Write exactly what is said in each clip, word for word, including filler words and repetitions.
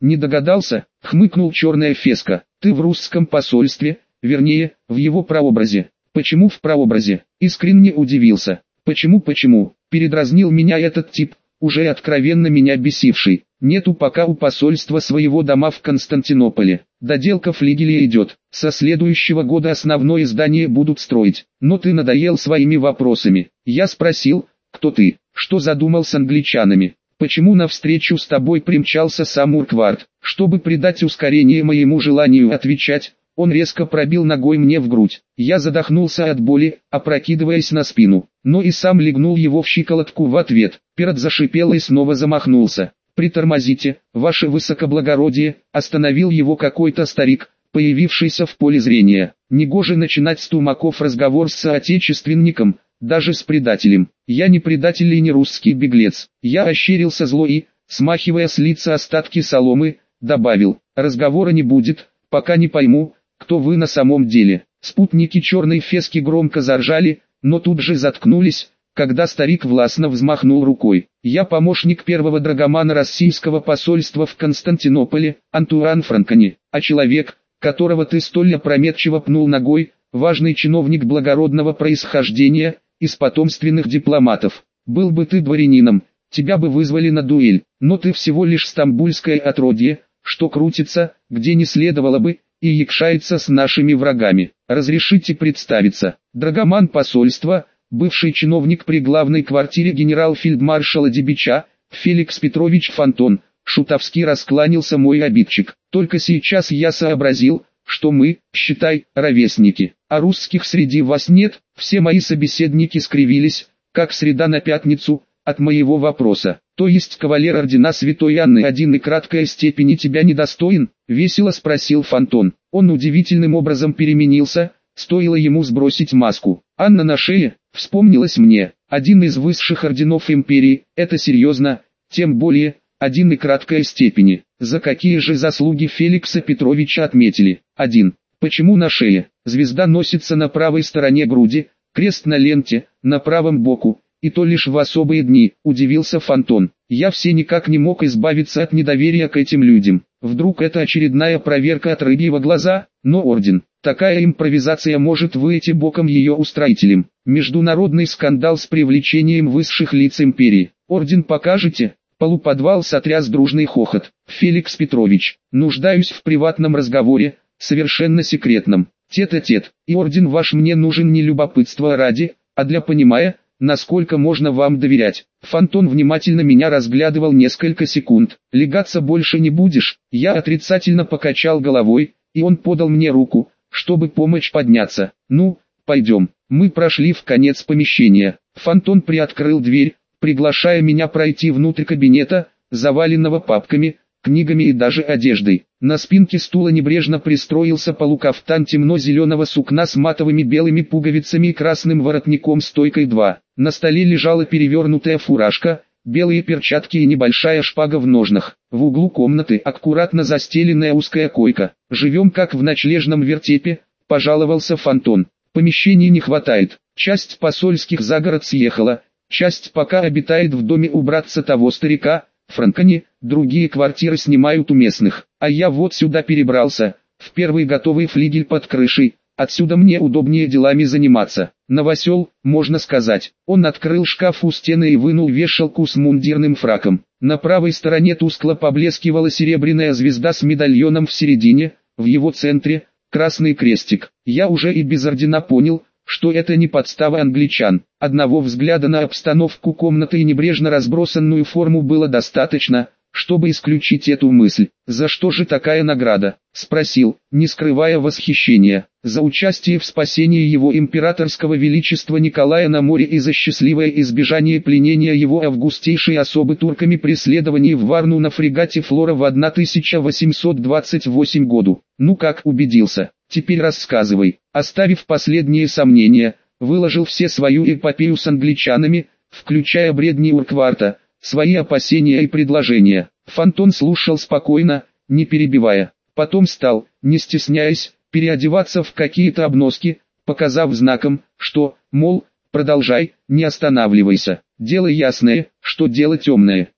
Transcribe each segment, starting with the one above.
Не догадался, хмыкнул черная феска. Ты в русском посольстве, вернее, в его прообразе. Почему в прообразе? Искренне удивился. Почему-почему? Передразнил меня этот тип, уже откровенно меня бесивший. Нету пока у посольства своего дома в Константинополе. Доделка флигеля идет. Со следующего года основное здание будут строить. Но ты надоел своими вопросами. Я спросил, кто ты, что задумал с англичанами. Почему навстречу с тобой примчался сам Урквард? Чтобы придать ускорение моему желанию отвечать, он резко пробил ногой мне в грудь. Я задохнулся от боли, опрокидываясь на спину, но и сам легнул его в щиколотку в ответ. Пират зашипел и снова замахнулся. «Притормозите, ваше высокоблагородие», остановил его какой-то старик, появившийся в поле зрения. Негоже начинать с тумаков разговор с соотечественником, даже с предателем. Я не предатель и не русский беглец. Я ощерился зло и, смахивая с лица остатки соломы, добавил: разговора не будет, пока не пойму, кто вы на самом деле. Спутники черной фески громко заржали, но тут же заткнулись, когда старик властно взмахнул рукой. Я помощник первого драгомана российского посольства в Константинополе, Антуан Франкони, а человек, которого ты столь опрометчиво пнул ногой, важный чиновник благородного происхождения, из потомственных дипломатов. Был бы ты дворянином, тебя бы вызвали на дуэль, но ты всего лишь стамбульское отродье, что крутится, где не следовало бы, и якшается с нашими врагами. Разрешите представиться. Драгоман посольства, бывший чиновник при главной квартире генерал-фельдмаршала Дебича, Феликс Петрович Фонтон. Шутовски раскланялся мой обидчик. Только сейчас я сообразил, что мы, считай, ровесники, а русских среди вас нет. Все мои собеседники скривились, как среда на пятницу, от моего вопроса. То есть кавалер ордена Святой Анны один и краткая степени тебя недостоин? Весело спросил Фонтон. Он удивительным образом переменился, стоило ему сбросить маску. Анна на шее, вспомнилось мне, один из высших орденов империи, это серьезно, тем более, один и краткая степени. За какие же заслуги Феликса Петровича отметили? Один. Почему на шее? Звезда носится на правой стороне груди, крест на ленте, на правом боку, и то лишь в особые дни, удивился Фонтон. Я все никак не мог избавиться от недоверия к этим людям. Вдруг это очередная проверка от рыбьего глаза? Но орден, такая импровизация может выйти боком ее устроителям. Международный скандал с привлечением высших лиц империи. Орден покажете? Полуподвал сотряс дружный хохот. Феликс Петрович, нуждаюсь в приватном разговоре, совершенно секретном. Тет-а-тет, и орден ваш мне нужен не любопытства ради, а для понимания, насколько можно вам доверять. Фонтон внимательно меня разглядывал несколько секунд. Легаться больше не будешь? Я отрицательно покачал головой, и он подал мне руку, чтобы помочь подняться. Ну, пойдем. Мы прошли в конец помещения. Фонтон приоткрыл дверь, приглашая меня пройти внутрь кабинета, заваленного папками, книгами и даже одеждой. На спинке стула небрежно пристроился полукафтан темно-зеленого сукна с матовыми белыми пуговицами и красным воротником стойкой два. На столе лежала перевернутая фуражка, белые перчатки и небольшая шпага в ножнах. В углу комнаты аккуратно застеленная узкая койка. «Живем как в ночлежном вертепе», – пожаловался Фонтон. «Помещений не хватает. Часть посольских за город съехала, часть пока обитает в доме у братца того старика, Франкони, другие квартиры снимают у местных, а я вот сюда перебрался, в первый готовый флигель под крышей, отсюда мне удобнее делами заниматься. Новосел, можно сказать». Он открыл шкаф у стены и вынул вешалку с мундирным фраком. На правой стороне тускло поблескивала серебряная звезда с медальоном в середине, в его центре – красный крестик. Я уже и без ордена понял, что это не подстава англичан. Одного взгляда на обстановку комнаты и небрежно разбросанную форму было достаточно, чтобы исключить эту мысль. «За что же такая награда?» – спросил, не скрывая восхищения. «За участие в спасении его императорского величества Николая на море и за счастливое избежание пленения его августейшей особы турками преследований в Варну на фрегате Флора в тысяча восемьсот двадцать восьмом году. Ну как, убедился? Теперь рассказывай». Оставив последние сомнения, выложил все свою эпопею с англичанами, включая бредни Уркварта, свои опасения и предложения. Фонтон слушал спокойно, не перебивая. Потом стал, не стесняясь, переодеваться в какие-то обноски, показав знаком, что, мол, продолжай, не останавливайся. Дело ясное, что дело темное.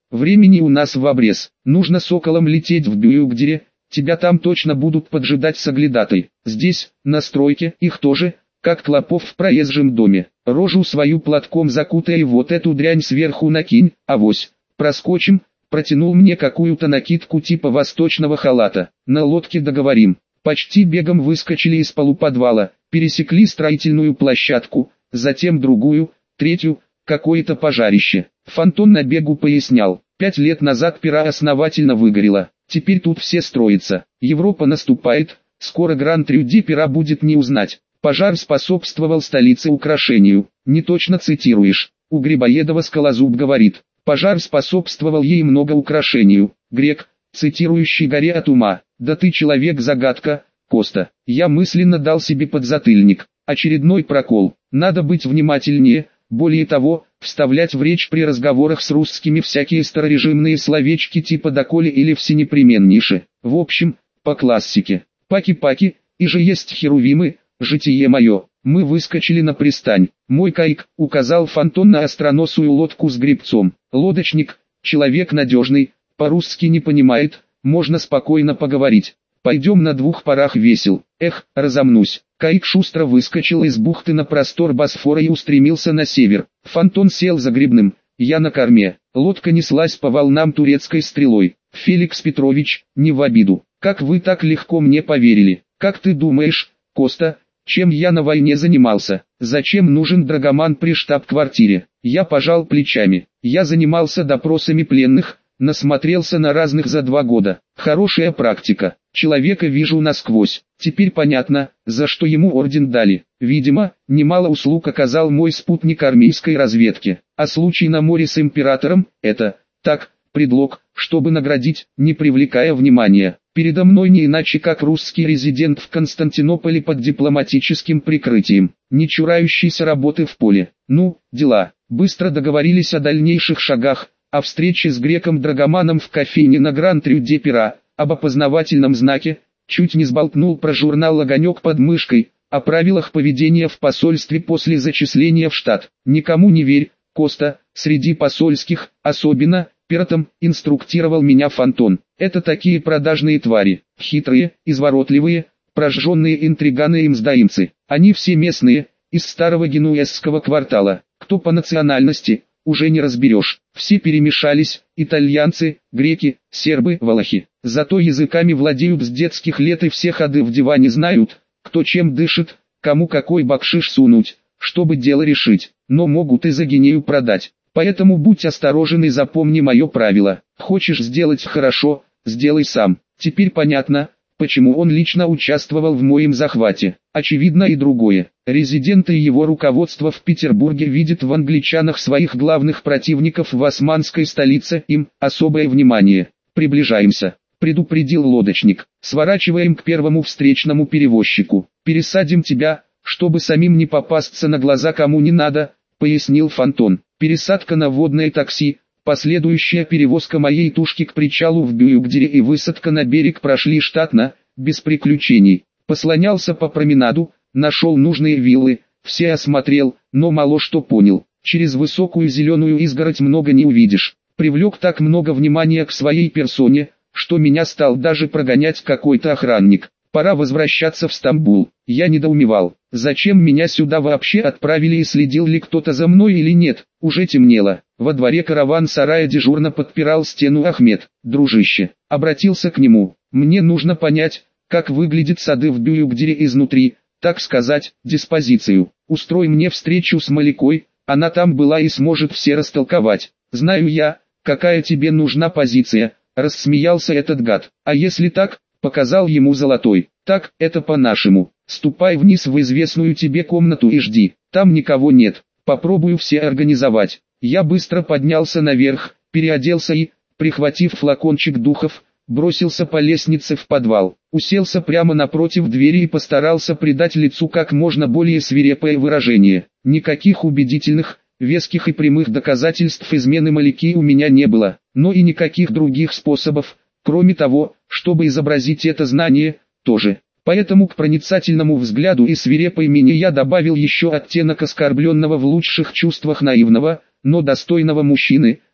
Времени у нас в обрез. Нужно соколом лететь в Бююгдере, тебя там точно будут поджидать соглядатой. Здесь, на стройке, их тоже, как клопов в проезжем доме. Рожу свою платком закутай и вот эту дрянь сверху накинь, авось. Проскочим, протянул мне какую-то накидку типа восточного халата. На лодке договорим. Почти бегом выскочили из полуподвала, пересекли строительную площадку, затем другую, третью, какое-то пожарище. Фантон на бегу пояснял, пять лет назад пера основательно выгорела, теперь тут все строятся. Европа наступает, скоро Гран-Трюди пера будет не узнать. Пожар способствовал столице украшению, не точно цитируешь. У Грибоедова Скалозуб говорит, пожар способствовал ей много украшению. Грек, цитирующий горе от ума. Да ты человек-загадка, Коста. Я мысленно дал себе подзатыльник. Очередной прокол. Надо быть внимательнее, более того, вставлять в речь при разговорах с русскими всякие старорежимные словечки типа «доколе» или «всенепременнейше». В общем, по классике. Паки-паки, и же есть херувимы, житие мое. Мы выскочили на пристань. Мой каик указал Фантон на остроносую лодку с гребцом. Лодочник, человек надежный, по-русски не понимает, можно спокойно поговорить. Пойдем на двух парах весел. Эх, разомнусь. Каик шустро выскочил из бухты на простор Босфора и устремился на север. Фантон сел за гребным, я на корме. Лодка неслась по волнам турецкой стрелой. Феликс Петрович, не в обиду. Как вы так легко мне поверили? Как ты думаешь, Коста, чем я на войне занимался? Зачем нужен драгоман при штаб-квартире? Я пожал плечами. Я занимался допросами пленных, насмотрелся на разных за два года. Хорошая практика. Человека вижу насквозь. Теперь понятно, за что ему орден дали. Видимо, немало услуг оказал мой спутник армейской разведки. А случай на море с императором – это, так, предлог, чтобы наградить, не привлекая внимания. Передо мной не иначе как русский резидент в Константинополе под дипломатическим прикрытием, не чурающийся работы в поле. Ну, дела. Быстро договорились о дальнейших шагах, о встрече с греком-драгоманом в кофейне на Гран-Трюде пера, об опознавательном знаке, чуть не сболтнул про журнал «Огонек» под мышкой, о правилах поведения в посольстве после зачисления в штат. Никому не верь, Коста, среди посольских, особенно, пиратом, инструктировал меня Фантон. Это такие продажные твари, хитрые, изворотливые, прожженные интриганы и мздоимцы. Они все местные, из старого генуэзского квартала. Кто по национальности, уже не разберешь. Все перемешались, итальянцы, греки, сербы, валахи. Зато языками владеют с детских лет и все ходы в диване знают, кто чем дышит, кому какой бакшиш сунуть, чтобы дело решить. Но могут и за гинею продать. Поэтому будь осторожен и запомни мое правило. Хочешь сделать хорошо, сделай сам. Теперь понятно, почему он лично участвовал в моем захвате. Очевидно и другое. Резидент и его руководство в Петербурге видят в англичанах своих главных противников в османской столице, им особое внимание. Приближаемся, предупредил лодочник. Сворачиваем к первому встречному перевозчику. Пересадим тебя, чтобы самим не попасться на глаза кому не надо, пояснил Фантон. Пересадка на водное такси, последующая перевозка моей тушки к причалу в Бююгдере и высадка на берег прошли штатно, без приключений. Послонялся по променаду, нашел нужные виллы, все осмотрел, но мало что понял. Через высокую зеленую изгородь много не увидишь. Привлек так много внимания к своей персоне, что меня стал даже прогонять какой-то охранник. Пора возвращаться в Стамбул. Я недоумевал, зачем меня сюда вообще отправили и следил ли кто-то за мной или нет. Уже темнело. Во дворе караван-сарая дежурно подпирал стену Ахмед. Дружище, обратился к нему. Мне нужно понять, как выглядят сады в Бююгдере изнутри, так сказать, диспозицию. Устрой мне встречу с Маликой, она там была и сможет все растолковать. Знаю я, какая тебе нужна позиция, рассмеялся этот гад. А если так, показал ему золотой. Так, это по-нашему. Ступай вниз в известную тебе комнату и жди. Там никого нет. Попробую все организовать. Я быстро поднялся наверх, переоделся и, прихватив флакончик духов, бросился по лестнице в подвал. Уселся прямо напротив двери и постарался придать лицу как можно более свирепое выражение. Никаких убедительных, веских и прямых доказательств измены Малики у меня не было, но и никаких других способов, кроме того, чтобы изобразить это знание, тоже. Поэтому к проницательному взгляду и свирепой мине я добавил еще оттенок оскорбленного в лучших чувствах наивного, но достойного мужчины,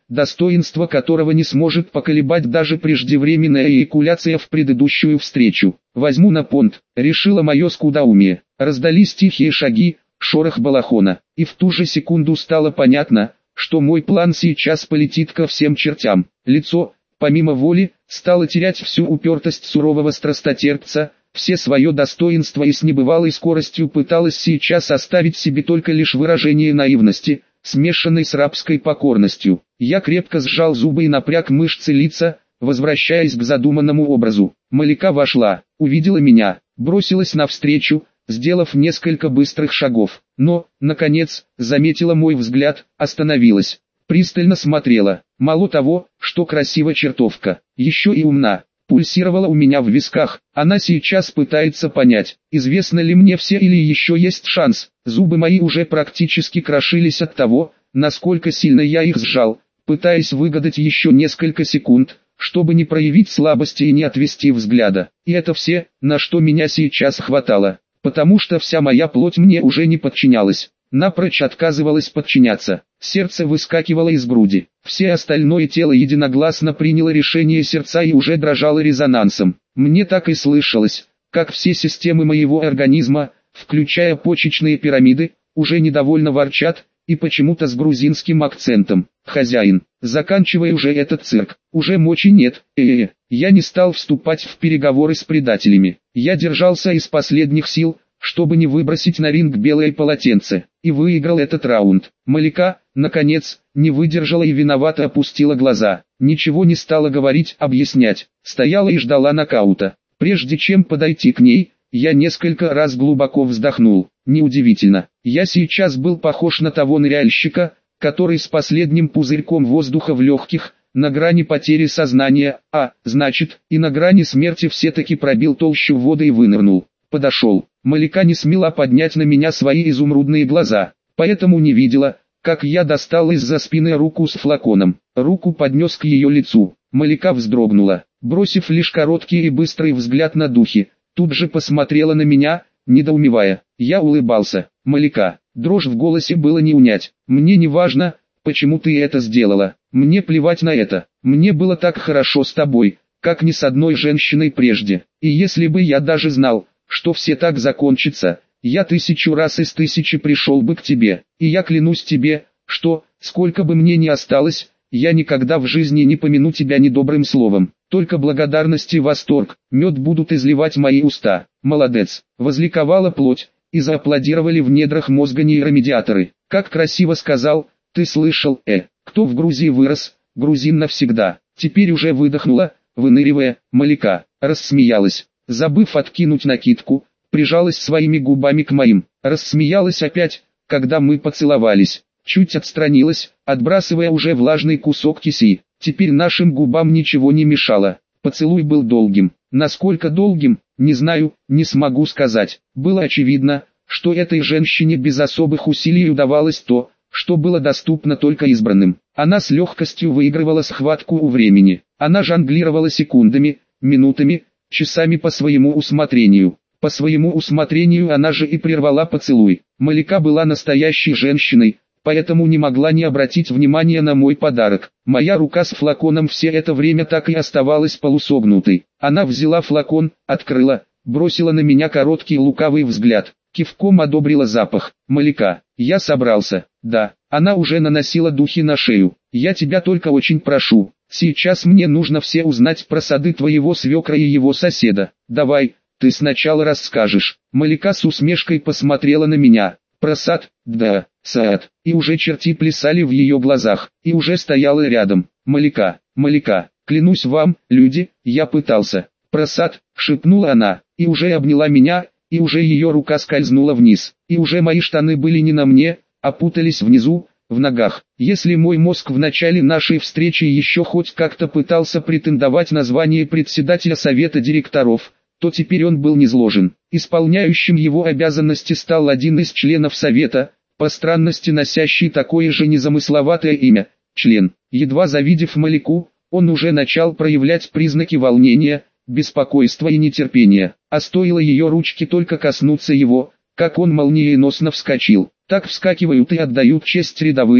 достоинство которого не сможет поколебать даже преждевременная эякуляция в предыдущую встречу. Возьму на понт, решила мое скудоумие. Раздались тихие шаги, шорох балахона, и в ту же секунду стало понятно, что мой план сейчас полетит ко всем чертям. Лицо, помимо воли, стало терять всю упертость сурового страстотерпца, все свое достоинство и с небывалой скоростью пыталось сейчас оставить себе только лишь выражение наивности, смешанной с рабской покорностью. Я крепко сжал зубы и напряг мышцы лица, возвращаясь к задуманному образу. Малика вошла, увидела меня, бросилась навстречу, сделав несколько быстрых шагов, но, наконец, заметила мой взгляд, остановилась, пристально смотрела. Мало того, что красива чертовка, еще и умна. Пульсировала у меня в висках, она сейчас пытается понять, известно ли мне все или еще есть шанс. Зубы мои уже практически крошились от того, насколько сильно я их сжал, пытаясь выгадать еще несколько секунд, чтобы не проявить слабости и не отвести взгляда. И это все, на что меня сейчас хватало, потому что вся моя плоть мне уже не подчинялась, напрочь отказывалась подчиняться. Сердце выскакивало из груди, все остальное тело единогласно приняло решение сердца и уже дрожало резонансом. Мне так и слышалось, как все системы моего организма, включая почечные пирамиды, уже недовольно ворчат, и почему-то с грузинским акцентом. «Хозяин, заканчивай уже этот цирк, уже мочи нет». Э-э-э. Я не стал вступать в переговоры с предателями. Я держался из последних сил, чтобы не выбросить на ринг белое полотенце, и выиграл этот раунд. Малика, наконец, не выдержала и виновато опустила глаза. Ничего не стала говорить, объяснять, стояла и ждала нокаута. Прежде чем подойти к ней, я несколько раз глубоко вздохнул. Неудивительно, я сейчас был похож на того ныряльщика, который с последним пузырьком воздуха в легких, на грани потери сознания, а, значит, и на грани смерти все-таки пробил толщу воды и вынырнул. Подошел. Малика не смела поднять на меня свои изумрудные глаза, поэтому не видела, как я достал из-за спины руку с флаконом. Руку поднес к ее лицу. Малика вздрогнула, бросив лишь короткий и быстрый взгляд на духи, тут же посмотрела на меня, недоумевая. Я улыбался. Малика, дрожь в голосе было не унять. Мне не важно, почему ты это сделала. Мне плевать на это. Мне было так хорошо с тобой, как ни с одной женщиной прежде. И если бы я даже знал, что все так закончится, я тысячу раз из тысячи пришел бы к тебе. И я клянусь тебе, что, сколько бы мне ни осталось, я никогда в жизни не помяну тебя недобрым словом. Только благодарность и восторг, мед будут изливать мои уста. Молодец, возликовала плоть, и зааплодировали в недрах мозга нейромедиаторы. Как красиво сказал, ты слышал, э, кто в Грузии вырос, грузин навсегда. Теперь уже выдохнула, выныривая. Малика рассмеялась, забыв откинуть накидку, прижалась своими губами к моим, рассмеялась опять, когда мы поцеловались, чуть отстранилась, отбрасывая уже влажный кусок киси. Теперь нашим губам ничего не мешало. Поцелуй был долгим. Насколько долгим, не знаю, не смогу сказать. Было очевидно, что этой женщине без особых усилий удавалось то, что было доступно только избранным. Она с легкостью выигрывала схватку у времени. Она жонглировала секундами, минутами, часами по своему усмотрению. По своему усмотрению она же и прервала поцелуй. Малика была настоящей женщиной, поэтому не могла не обратить внимания на мой подарок. Моя рука с флаконом все это время так и оставалась полусогнутой. Она взяла флакон, открыла, бросила на меня короткий лукавый взгляд, кивком одобрила запах. Малика, я собрался, да, она уже наносила духи на шею. Я тебя только очень прошу, сейчас мне нужно все узнать про сады твоего свекра и его соседа. Давай, ты сначала расскажешь. Малика с усмешкой посмотрела на меня. Про сад, да, сад, и уже черти плясали в ее глазах, и уже стояла рядом. Малика, Малика, клянусь вам, люди, я пытался. Про сад, шепнула она, и уже обняла меня, и уже ее рука скользнула вниз, и уже мои штаны были не на мне, а путались внизу, в ногах. Если мой мозг в начале нашей встречи еще хоть как-то пытался претендовать на звание председателя совета директоров, то теперь он был низложен. Исполняющим его обязанности стал один из членов совета, по странности носящий такое же незамысловатое имя, член. Едва завидев Малику, он уже начал проявлять признаки волнения, беспокойства и нетерпения. А стоило ее ручки только коснуться его, как он молниеносно вскочил. Так вскакивают и отдают честь рядовые,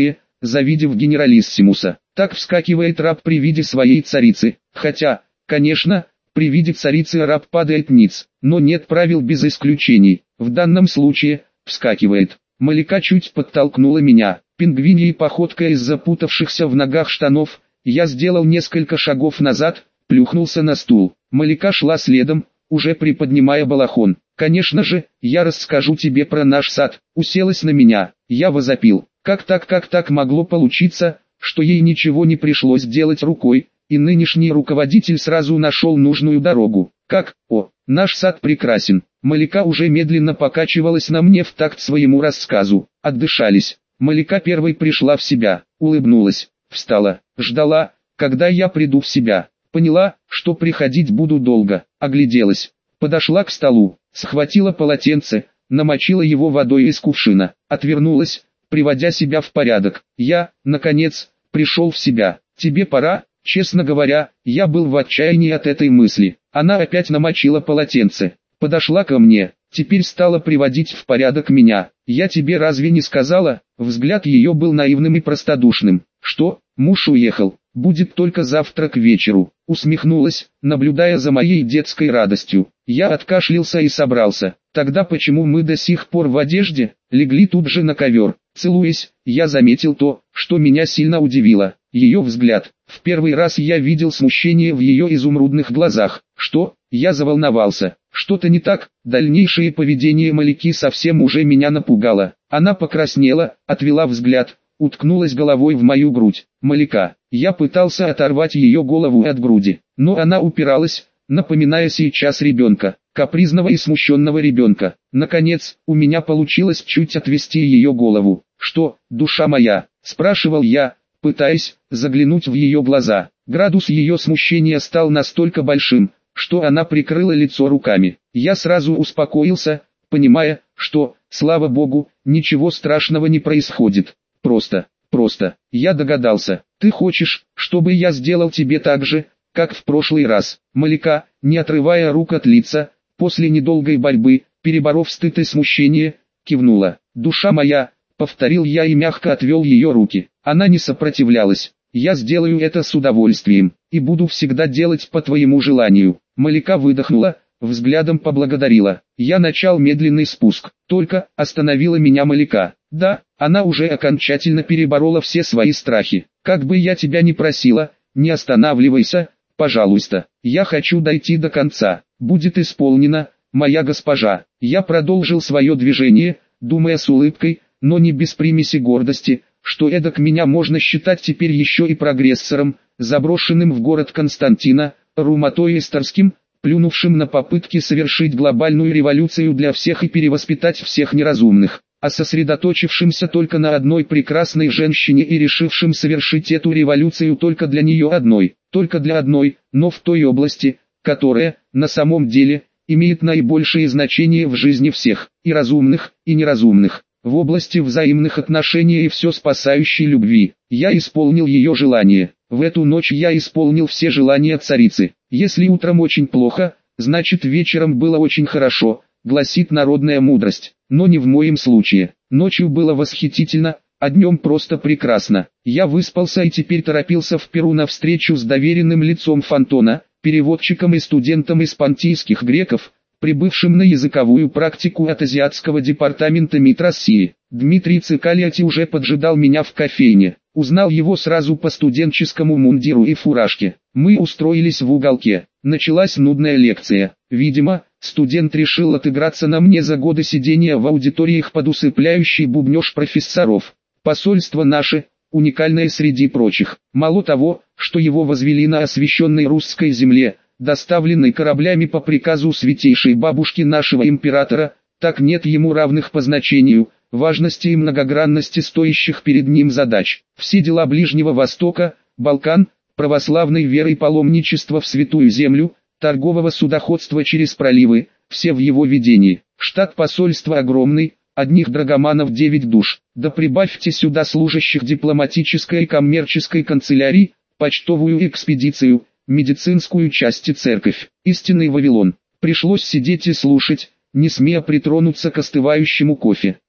завидев генералиссимуса. Так вскакивает раб при виде своей царицы, хотя, конечно, при виде царицы раб падает ниц, но нет правил без исключений. В данном случае, вскакивает. Малика чуть подтолкнула меня, пингвиньей походкой из запутавшихся в ногах штанов, я сделал несколько шагов назад, плюхнулся на стул. Малика шла следом, уже приподнимая балахон. «Конечно же, я расскажу тебе про наш сад», уселась на меня. Я возопил. Как так, как так могло получиться, что ей ничего не пришлось делать рукой, и нынешний руководитель сразу нашел нужную дорогу. Как, о, наш сад прекрасен. Малика уже медленно покачивалась на мне в такт своему рассказу. Отдышались. Малика первой пришла в себя, улыбнулась, встала, ждала, когда я приду в себя. Поняла, что приходить буду долго, огляделась. Подошла к столу, схватила полотенце, намочила его водой из кувшина, отвернулась, приводя себя в порядок. Я, наконец, пришел в себя. Тебе пора? Честно говоря, я был в отчаянии от этой мысли. Она опять намочила полотенце, подошла ко мне, теперь стала приводить в порядок меня. Я тебе разве не сказала? Взгляд ее был наивным и простодушным. Что, муж уехал, будет только завтра к вечеру. Усмехнулась, наблюдая за моей детской радостью. Я откашлялся и собрался. Тогда почему мы до сих пор в одежде? Легли тут же на ковер. Целуясь, я заметил то, что меня сильно удивило. Ее взгляд. В первый раз я видел смущение в ее изумрудных глазах. Что? Я заволновался. Что-то не так. Дальнейшее поведение Малики совсем уже меня напугало. Она покраснела, отвела взгляд, уткнулась головой в мою грудь. Малика. Я пытался оторвать ее голову от груди, но она упиралась, напоминая сейчас ребенка, капризного и смущенного ребенка. Наконец, у меня получилось чуть отвести ее голову. «Что, душа моя?» – спрашивал я, пытаясь заглянуть в ее глаза. Градус ее смущения стал настолько большим, что она прикрыла лицо руками. Я сразу успокоился, понимая, что, слава богу, ничего страшного не происходит. Просто, просто, я догадался. Ты хочешь, чтобы я сделал тебе так же, как в прошлый раз? Малика, не отрывая рук от лица, после недолгой борьбы, переборов стыд и смущение, кивнула. «Душа моя», — повторил я и мягко отвел ее руки. Она не сопротивлялась. «Я сделаю это с удовольствием, и буду всегда делать по твоему желанию». Малика выдохнула, взглядом поблагодарила. Я начал медленный спуск, только остановила меня Малика. Да, она уже окончательно переборола все свои страхи. «Как бы я тебя ни просила, не останавливайся, пожалуйста. Я хочу дойти до конца. Будет исполнено, моя госпожа». Я продолжил свое движение, думая с улыбкой, но не без примеси гордости, что эдак меня можно считать теперь еще и прогрессором, заброшенным в город Константина, Руматоисторским, плюнувшим на попытки совершить глобальную революцию для всех и перевоспитать всех неразумных, а сосредоточившимся только на одной прекрасной женщине и решившим совершить эту революцию только для нее одной, только для одной, но в той области, которая, на самом деле, имеет наибольшее значение в жизни всех, и разумных, и неразумных, в области взаимных отношений и все спасающей любви. Я исполнил ее желание. В эту ночь я исполнил все желания царицы. Если утром очень плохо, значит вечером было очень хорошо, гласит народная мудрость. Но не в моем случае. Ночью было восхитительно, а днем просто прекрасно. Я выспался и теперь торопился в Перу на встречу с доверенным лицом Фонтона, переводчиком и студентом из понтийских греков, прибывшим на языковую практику от азиатского департамента МИД России. Дмитрий Цикалиати уже поджидал меня в кофейне. Узнал его сразу по студенческому мундиру и фуражке. Мы устроились в уголке. Началась нудная лекция. Видимо, студент решил отыграться на мне за годы сидения в аудиториях под усыпляющий бубнёж профессоров. Посольство наше, уникальное среди прочих. Мало того, что его возвели на освященной русской земле, доставленной кораблями по приказу святейшей бабушки нашего императора, так нет ему равных по значению, важности и многогранности стоящих перед ним задач. Все дела Ближнего Востока, Балкан, православной веры и паломничества в Святую Землю, торгового судоходства через проливы, все в его ведении. Штат посольства огромный, одних драгоманов девять душ. Да прибавьте сюда служащих дипломатической и коммерческой канцелярии, почтовую экспедицию, медицинскую часть и церковь. Истинный Вавилон. Пришлось сидеть и слушать, не смея притронуться к остывающему кофе.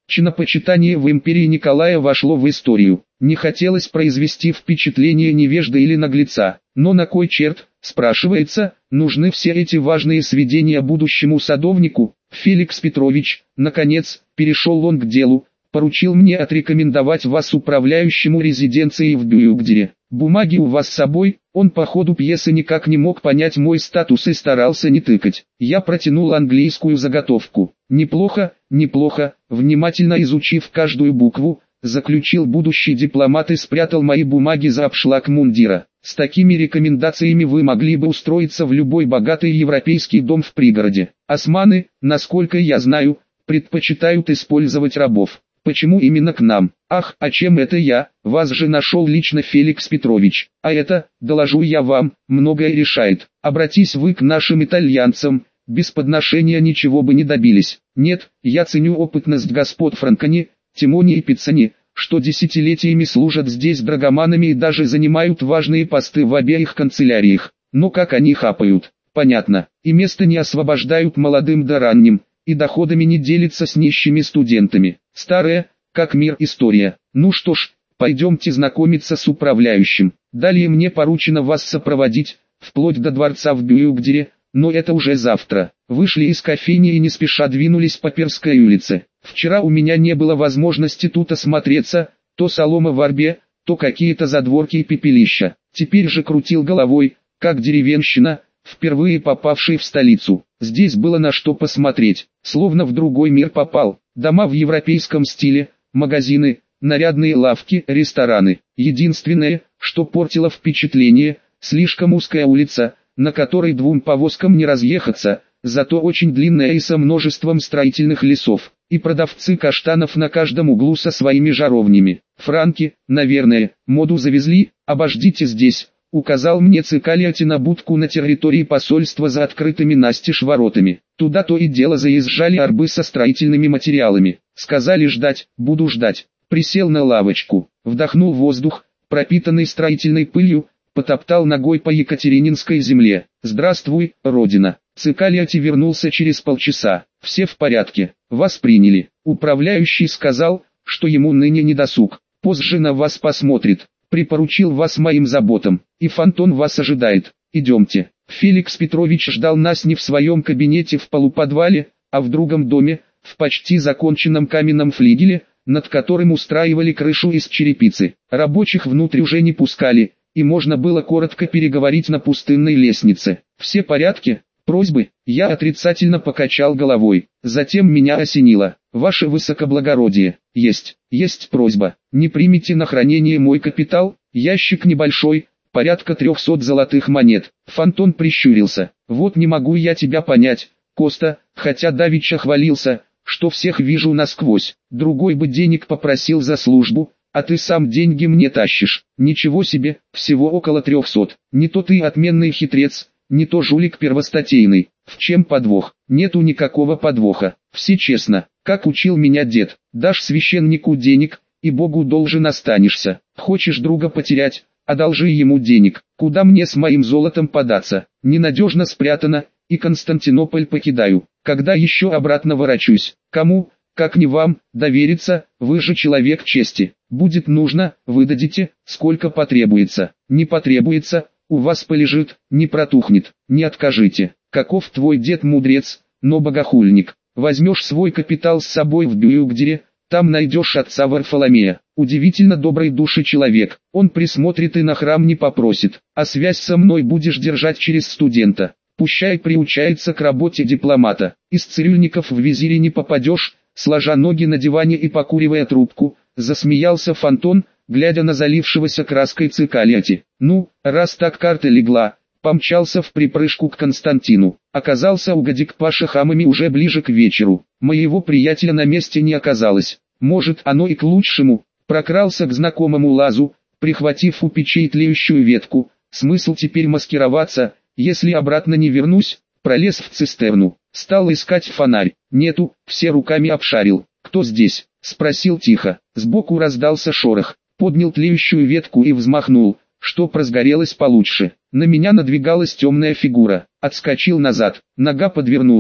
Чинопочитание в империи Николая вошло в историю. Не хотелось произвести впечатление невежды или наглеца. Но на кой черт, спрашивается, нужны все эти важные сведения будущему садовнику? Феликс Петрович, наконец, перешел он к делу, поручил мне отрекомендовать вас управляющему резиденцией в Бююгдере. Бумаги у вас с собой? Он по ходу пьесы никак не мог понять мой статус и старался не тыкать. Я протянул английскую заготовку. Неплохо, неплохо, внимательно изучив каждую букву, заключил будущий дипломат и спрятал мои бумаги за обшлаг мундира. С такими рекомендациями вы могли бы устроиться в любой богатый европейский дом в пригороде. Османы, насколько я знаю, предпочитают использовать рабов. Почему именно к нам? Ах, а чем это я? Вас же нашел лично Феликс Петрович. А это, доложу я вам, многое решает. Обратись вы к нашим итальянцам, без подношения ничего бы не добились. Нет, я ценю опытность господ Франкони, Тимони и Пиццани, что десятилетиями служат здесь драгоманами и даже занимают важные посты в обеих канцеляриях. Но как они хапают, понятно, и место не освобождают молодым да ранним, и доходами не делятся с нищими студентами. Старая, как мир, история. Ну что ж, пойдемте знакомиться с управляющим. Далее мне поручено вас сопроводить, вплоть до дворца в Бююгдере, но это уже завтра. Вышли из кофейни и не спеша двинулись по Перской улице. Вчера у меня не было возможности тут осмотреться, то солома в арбе, то какие-то задворки и пепелища. Теперь же крутил головой, как деревенщина, впервые попавший в столицу. Здесь было на что посмотреть, словно в другой мир попал. Дома в европейском стиле, магазины, нарядные лавки, рестораны. Единственное, что портило впечатление, слишком узкая улица, на которой двум повозкам не разъехаться, зато очень длинная и со множеством строительных лесов, и продавцы каштанов на каждом углу со своими жаровнями. Франки, наверное, моду завезли, обождите здесь. Указал мне Цикалиати на будку на территории посольства за открытыми настежь воротами. Туда то и дело заезжали арбы со строительными материалами. Сказали ждать, буду ждать. Присел на лавочку, вдохнул воздух, пропитанный строительной пылью, потоптал ногой по екатерининской земле. Здравствуй, Родина. Цикалиати вернулся через полчаса. Все в порядке, вас приняли. Управляющий сказал, что ему ныне не досуг. Позже на вас посмотрит. Припоручил вас моим заботам, и Фантон вас ожидает. Идемте. Феликс Петрович ждал нас не в своем кабинете в полуподвале, а в другом доме, в почти законченном каменном флигеле, над которым устраивали крышу из черепицы. Рабочих внутрь уже не пускали, и можно было коротко переговорить на пустынной лестнице. Все порядки? Просьбы? Я отрицательно покачал головой. Затем меня осенило. Ваше высокоблагородие, есть, есть просьба. Не примите на хранение мой капитал? Ящик небольшой, порядка трехсот золотых монет. Фантон прищурился. Вот не могу я тебя понять, Коста, хотя давеча хвалился, что всех вижу насквозь. Другой бы денег попросил за службу, а ты сам деньги мне тащишь. Ничего себе, всего около трехсот. Не то ты отменный хитрец, не то жулик первостатейный. В чем подвох? Нету никакого подвоха. Все честно, как учил меня дед. Дашь священнику денег, и Богу должен останешься. Хочешь друга потерять, одолжи ему денег. Куда мне с моим золотом податься? Ненадежно спрятано, и Константинополь покидаю. Когда еще обратно ворочусь? Кому, как не вам, довериться? Вы же человек чести. Будет нужно, выдадите, сколько потребуется. Не потребуется, у вас полежит, не протухнет. Не откажите. Каков твой дед мудрец, но богохульник. Возьмешь свой капитал с собой в Бююгдере, там найдешь отца Варфоломея. Удивительно доброй души человек. Он присмотрит и на храм не попросит. А связь со мной будешь держать через студента. Пущай приучается к работе дипломата. Из цирюльников в визире не попадешь, сложа ноги на диване и покуривая трубку, засмеялся Фантон, глядя на залившегося краской Цикалиати. Ну, раз так карта легла, помчался в припрыжку к Константину. Оказался у Гадикпаша хамами уже ближе к вечеру. Моего приятеля на месте не оказалось. Может, оно и к лучшему. Прокрался к знакомому лазу, прихватив у печей тлеющую ветку. Смысл теперь маскироваться, если обратно не вернусь? Пролез в цистерну. Стал искать фонарь. Нету, все руками обшарил. «Кто здесь?» — спросил тихо. Сбоку раздался шорох. Поднял тлеющую ветку и взмахнул, чтоб разгорелось получше. На меня надвигалась темная фигура. Отскочил назад. Нога подвернулась.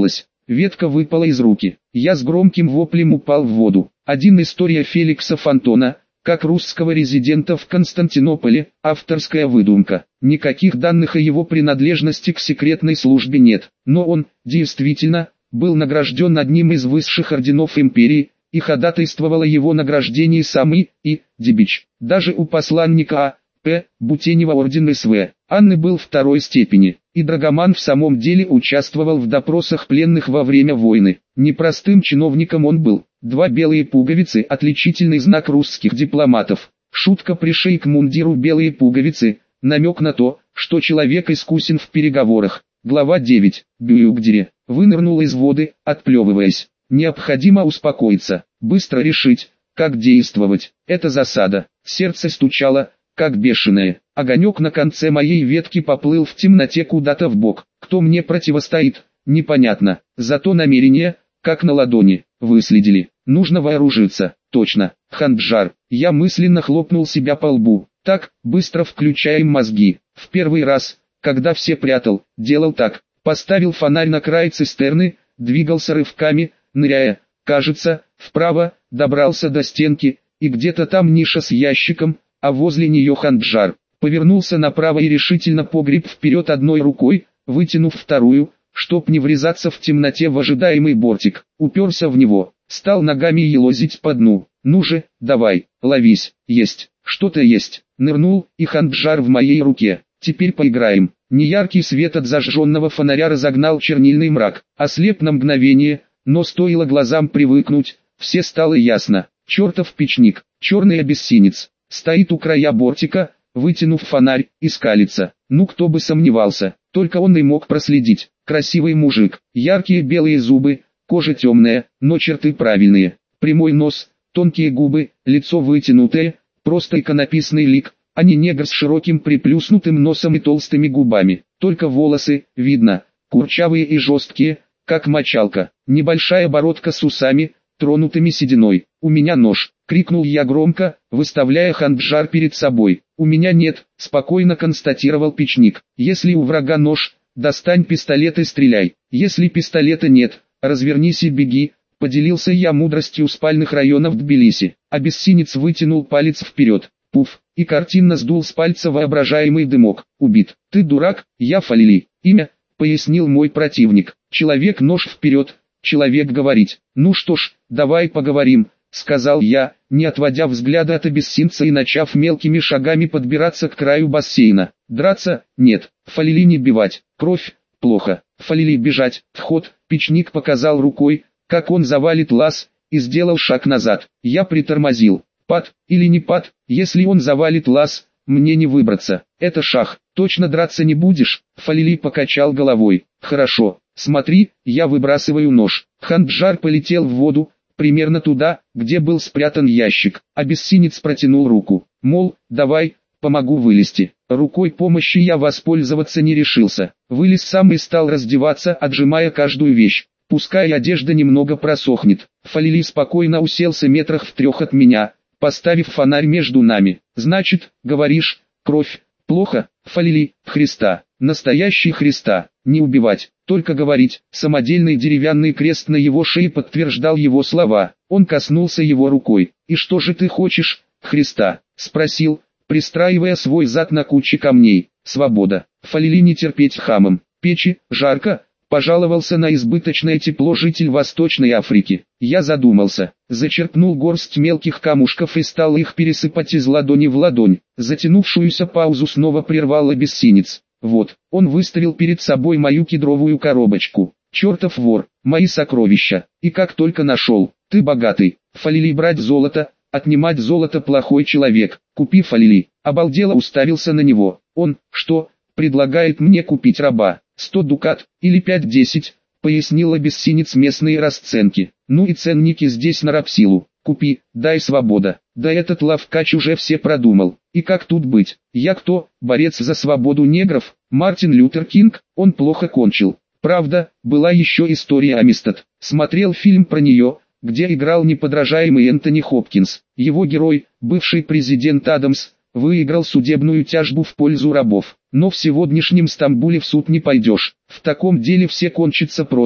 ветка выпала из руки. Я с громким воплем упал в воду. Один история Феликса Фонтона, как русского резидента в Константинополе, авторская выдумка. Никаких данных о его принадлежности к секретной службе нет, но он, действительно, был награжден одним из высших орденов империи, и ходатайствовал о его награждении сам И. И. Дибич. Даже у посланника А. П. Бутенева орден С В. Анны был второй степени, и Драгоман в самом деле участвовал в допросах пленных во время войны. Непростым чиновником он был. Два белые пуговицы – отличительный знак русских дипломатов. Шутка пришей к мундиру белые пуговицы, намек на то, что человек искусен в переговорах. Глава девять. Бююгдере вынырнул из воды, отплевываясь. Необходимо успокоиться, быстро решить, как действовать. Это засада. Сердце стучало, как бешеное. Огонек на конце моей ветки поплыл в темноте куда-то вбок. Кто мне противостоит, непонятно. Зато намерения, как на ладони, выследили. Нужно вооружиться. Точно. Ханджар. Я мысленно хлопнул себя по лбу. Так, быстро включаем мозги. В первый раз, когда все прятал, делал так. Поставил фонарь на край цистерны, двигался рывками, ныряя, кажется, вправо, добрался до стенки, и где-то там ниша с ящиком, а возле нее Ханджар. Повернулся направо и решительно погреб вперед одной рукой, вытянув вторую, чтоб не врезаться в темноте в ожидаемый бортик. Уперся в него, стал ногами елозить по дну. Ну же, давай, ловись, есть, что-то есть. Нырнул, и Ханджар в моей руке. Теперь поиграем. Неяркий свет от зажженного фонаря разогнал чернильный мрак. Ослеп на мгновение, но стоило глазам привыкнуть, все стало ясно. Чертов печник, черный абиссинец, стоит у края бортика, вытянув фонарь, и скалится. Ну кто бы сомневался, только он и мог проследить. Красивый мужик, яркие белые зубы, кожа темная, но черты правильные. Прямой нос, тонкие губы, лицо вытянутое, просто иконописный лик, а не негр с широким приплюснутым носом и толстыми губами. Только волосы, видно, курчавые и жесткие, как мочалка. Небольшая бородка с усами, тронутыми сединой. «У меня нож!» — крикнул я громко, выставляя Ханджар перед собой. «У меня нет», — спокойно констатировал печник. «Если у врага нож, достань пистолет и стреляй. Если пистолета нет, развернись и беги», — поделился я мудростью спальных районов Тбилиси. Абиссинец вытянул палец вперед. Пуф, и картинно сдул с пальца воображаемый дымок. «Убит. Ты дурак, я Фалили. Имя», — пояснил мой противник. «Человек нож вперед, человек говорить». «Ну что ж, давай поговорим», — сказал я, не отводя взгляда от абиссинца и начав мелкими шагами подбираться к краю бассейна. «Драться? Нет. Фалили не бивать. Кровь? Плохо. Фалили бежать. Вход». Печник показал рукой, как он завалит лаз, и сделал шаг назад. Я притормозил. Пад, или не пад, если он завалит лаз, мне не выбраться. Это шах, точно драться не будешь? Фалили покачал головой. Хорошо, смотри, я выбрасываю нож. Ханджар полетел в воду, примерно туда, где был спрятан ящик. Абиссинец протянул руку, мол, давай, помогу вылезти. Рукой помощи я воспользоваться не решился. Вылез сам и стал раздеваться, отжимая каждую вещь. Пускай одежда немного просохнет. Фалили спокойно уселся метрах в трех от меня, поставив фонарь между нами. «Значит, говоришь, кровь, плохо?» Фалили, Христа, настоящий Христа, не убивать, только говорить. Самодельный деревянный крест на его шее подтверждал его слова. Он коснулся его рукой. «И что же ты хочешь, Христа?» — спросил, пристраивая свой зад на куче камней. «Свобода». Фалили не терпеть хамам. «Печи, жарко», — пожаловался на избыточное тепло житель Восточной Африки. Я задумался, зачерпнул горсть мелких камушков и стал их пересыпать из ладони в ладонь. Затянувшуюся паузу снова прервал абиссинец. Вот, он выставил перед собой мою кедровую коробочку. «Чертов вор, мои сокровища, и как только нашел, ты богатый». Фалили брать золото, отнимать золото плохой человек. «Купи, Фалили». Обалдело уставился на него. «Он, что, предлагает мне купить раба? Сто дукат, или пять-десять», пояснил абиссинец местные расценки. «Ну и ценники здесь на рабсилу. Купи, дай свобода». Да этот лавкач уже все продумал. И как тут быть? Я кто? Борец за свободу негров? Мартин Лютер Кинг? Он плохо кончил. Правда, была еще история Амистад. Смотрел фильм про нее, где играл неподражаемый Энтони Хопкинс. Его герой, бывший президент Адамс, выиграл судебную тяжбу в пользу рабов. Но в сегодняшнем Стамбуле в суд не пойдешь. В таком деле все кончится просто,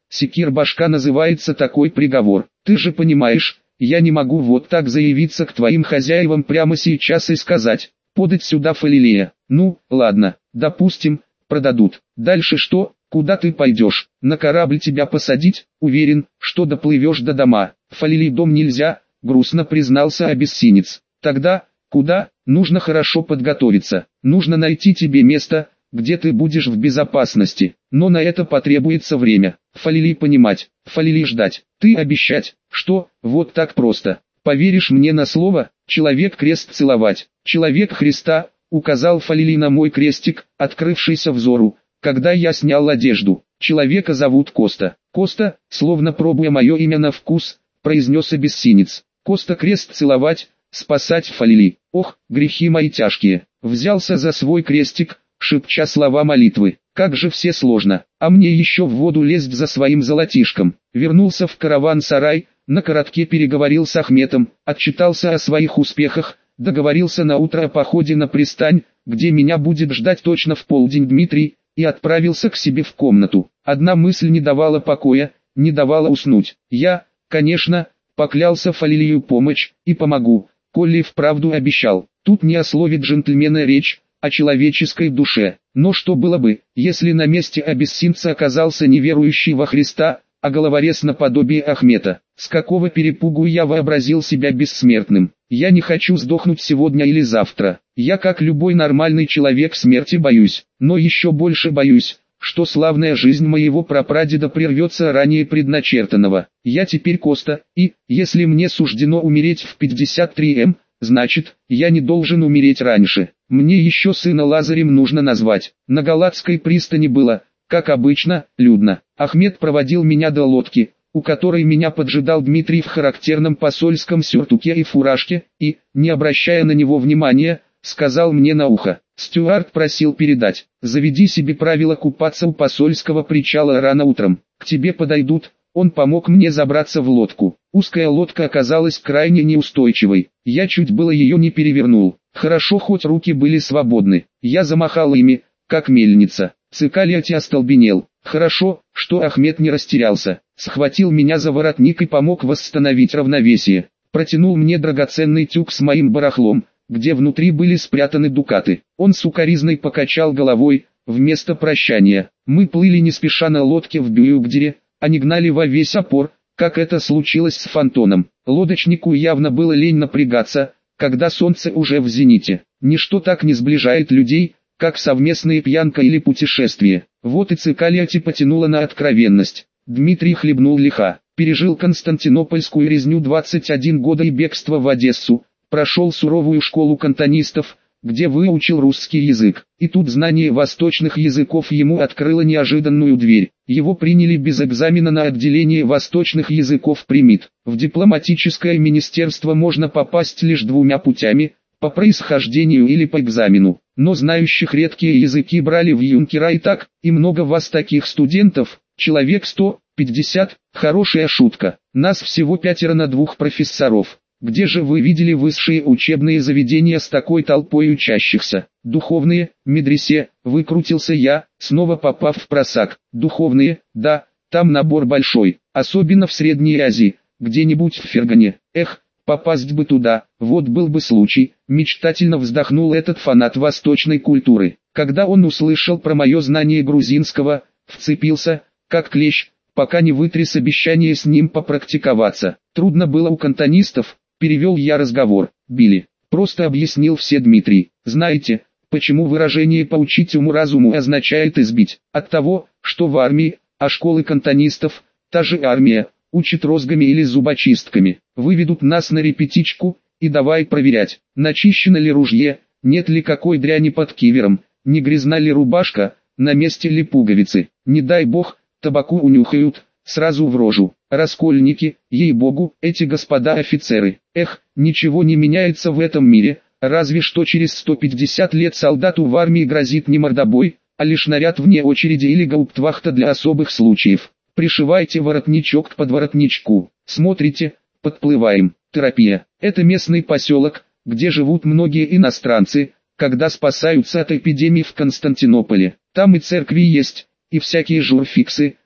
Секир-башка называется такой приговор. Ты же понимаешь, я не могу вот так заявиться к твоим хозяевам прямо сейчас и сказать, подать сюда Фалилея. Ну, ладно, допустим, продадут. Дальше что? Куда ты пойдешь? На корабль тебя посадить? Уверен, что доплывешь до дома. Фалилей дом нельзя, грустно признался Абиссинец. Тогда, куда? Нужно хорошо подготовиться. Нужно найти тебе место, где ты будешь в безопасности. Но на это потребуется время. Фалилей понимать, Фалилей ждать. Ты обещать, что, вот так просто. Поверишь мне на слово? Человек крест целовать. Человек Христа, указал Фалилей на мой крестик, открывшийся взору, когда я снял одежду. Человека зовут Коста. Коста, словно пробуя мое имя на вкус, произнес Абиссинец. Коста крест целовать, спасать Фалилей. Ох, грехи мои тяжкие. Взялся за свой крестик, шепча слова молитвы. Как же все сложно, а мне еще в воду лезть за своим золотишком. Вернулся в караван-сарай, на коротке переговорил с Ахметом, отчитался о своих успехах, договорился на утро о походе на пристань, где меня будет ждать точно в полдень Дмитрий, и отправился к себе в комнату. Одна мысль не давала покоя, не давала уснуть. Я, конечно, поклялся Фалилею помочь, и помогу, коли вправду обещал. Тут не о слове джентльмена речь, о человеческой душе. Но что было бы, если на месте Абиссинца оказался неверующий во Христа, а головорез наподобие Ахмета? С какого перепугу я вообразил себя бессмертным? Я не хочу сдохнуть сегодня или завтра. Я, как любой нормальный человек, смерти боюсь, но еще больше боюсь, что славная жизнь моего прапрадеда прервется ранее предначертанного. Я теперь Коста, и, если мне суждено умереть в пятьдесят три эм, значит, я не должен умереть раньше. Мне еще сына Лазарем нужно назвать. На Галатской пристани было, как обычно, людно. Ахмет проводил меня до лодки, у которой меня поджидал Дмитрий в характерном посольском сюртуке и фуражке, и, не обращая на него внимания, сказал мне на ухо. Стюарт просил передать, заведи себе правило купаться у посольского причала рано утром, к тебе подойдут. Он помог мне забраться в лодку. Узкая лодка оказалась крайне неустойчивой, я чуть было ее не перевернул. Хорошо хоть руки были свободны, я замахал ими, как мельница. Цикалиати остолбенел. Хорошо, что Ахмет не растерялся, схватил меня за воротник и помог восстановить равновесие. Протянул мне драгоценный тюк с моим барахлом, где внутри были спрятаны дукаты. Он сукоризной покачал головой, вместо прощания. Мы плыли не спеша на лодке в Бююгдере, а не гнали во весь опор, как это случилось с Фантоном. Лодочнику явно было лень напрягаться, когда солнце уже в зените. Ничто так не сближает людей, как совместная пьянка или путешествие. Вот и Цикалиати потянуло на откровенность. Дмитрий хлебнул лиха, пережил Константинопольскую резню двадцать один года и бегство в Одессу, прошел суровую школу кантонистов, где выучил русский язык. И тут знание восточных языков ему открыло неожиданную дверь. Его приняли без экзамена на отделение восточных языков при МИД. В дипломатическое министерство можно попасть лишь двумя путями: по происхождению или по экзамену. Но знающих редкие языки брали в юнкера и так, и много вас таких студентов, человек сто пятьдесят, хорошая шутка. Нас всего пятеро на двух профессоров. Где же вы видели высшие учебные заведения с такой толпой учащихся? Духовные, медресе, выкрутился я, снова попав в просак. Духовные, да, там набор большой, особенно в Средней Азии, где-нибудь в Фергане. Эх, попасть бы туда, вот был бы случай, мечтательно вздохнул этот фанат восточной культуры. Когда он услышал про мое знание грузинского, вцепился, как клещ, пока не вытряс обещание с ним попрактиковаться. Трудно было у кантонистов. Перевел я разговор. Билли. Просто объяснил все Дмитрий. Знаете, почему выражение «поучить уму-разуму» означает «избить»? От того, что в армии, а школы кантонистов, та же армия, учат розгами или зубочистками. Выведут нас на репетичку, и давай проверять, начищено ли ружье, нет ли какой дряни под кивером, не грязна ли рубашка, на месте ли пуговицы. Не дай бог, табаку унюхают, сразу в рожу. Раскольники, ей-богу, эти господа офицеры. Эх, ничего не меняется в этом мире, разве что через сто пятьдесят лет солдату в армии грозит не мордобой, а лишь наряд вне очереди или гауптвахта для особых случаев. Пришивайте воротничок к подворотничку. Смотрите, подплываем. Терапия. Это местный поселок, где живут многие иностранцы, когда спасаются от эпидемии в Константинополе. Там и церкви есть, и всякие журфиксы,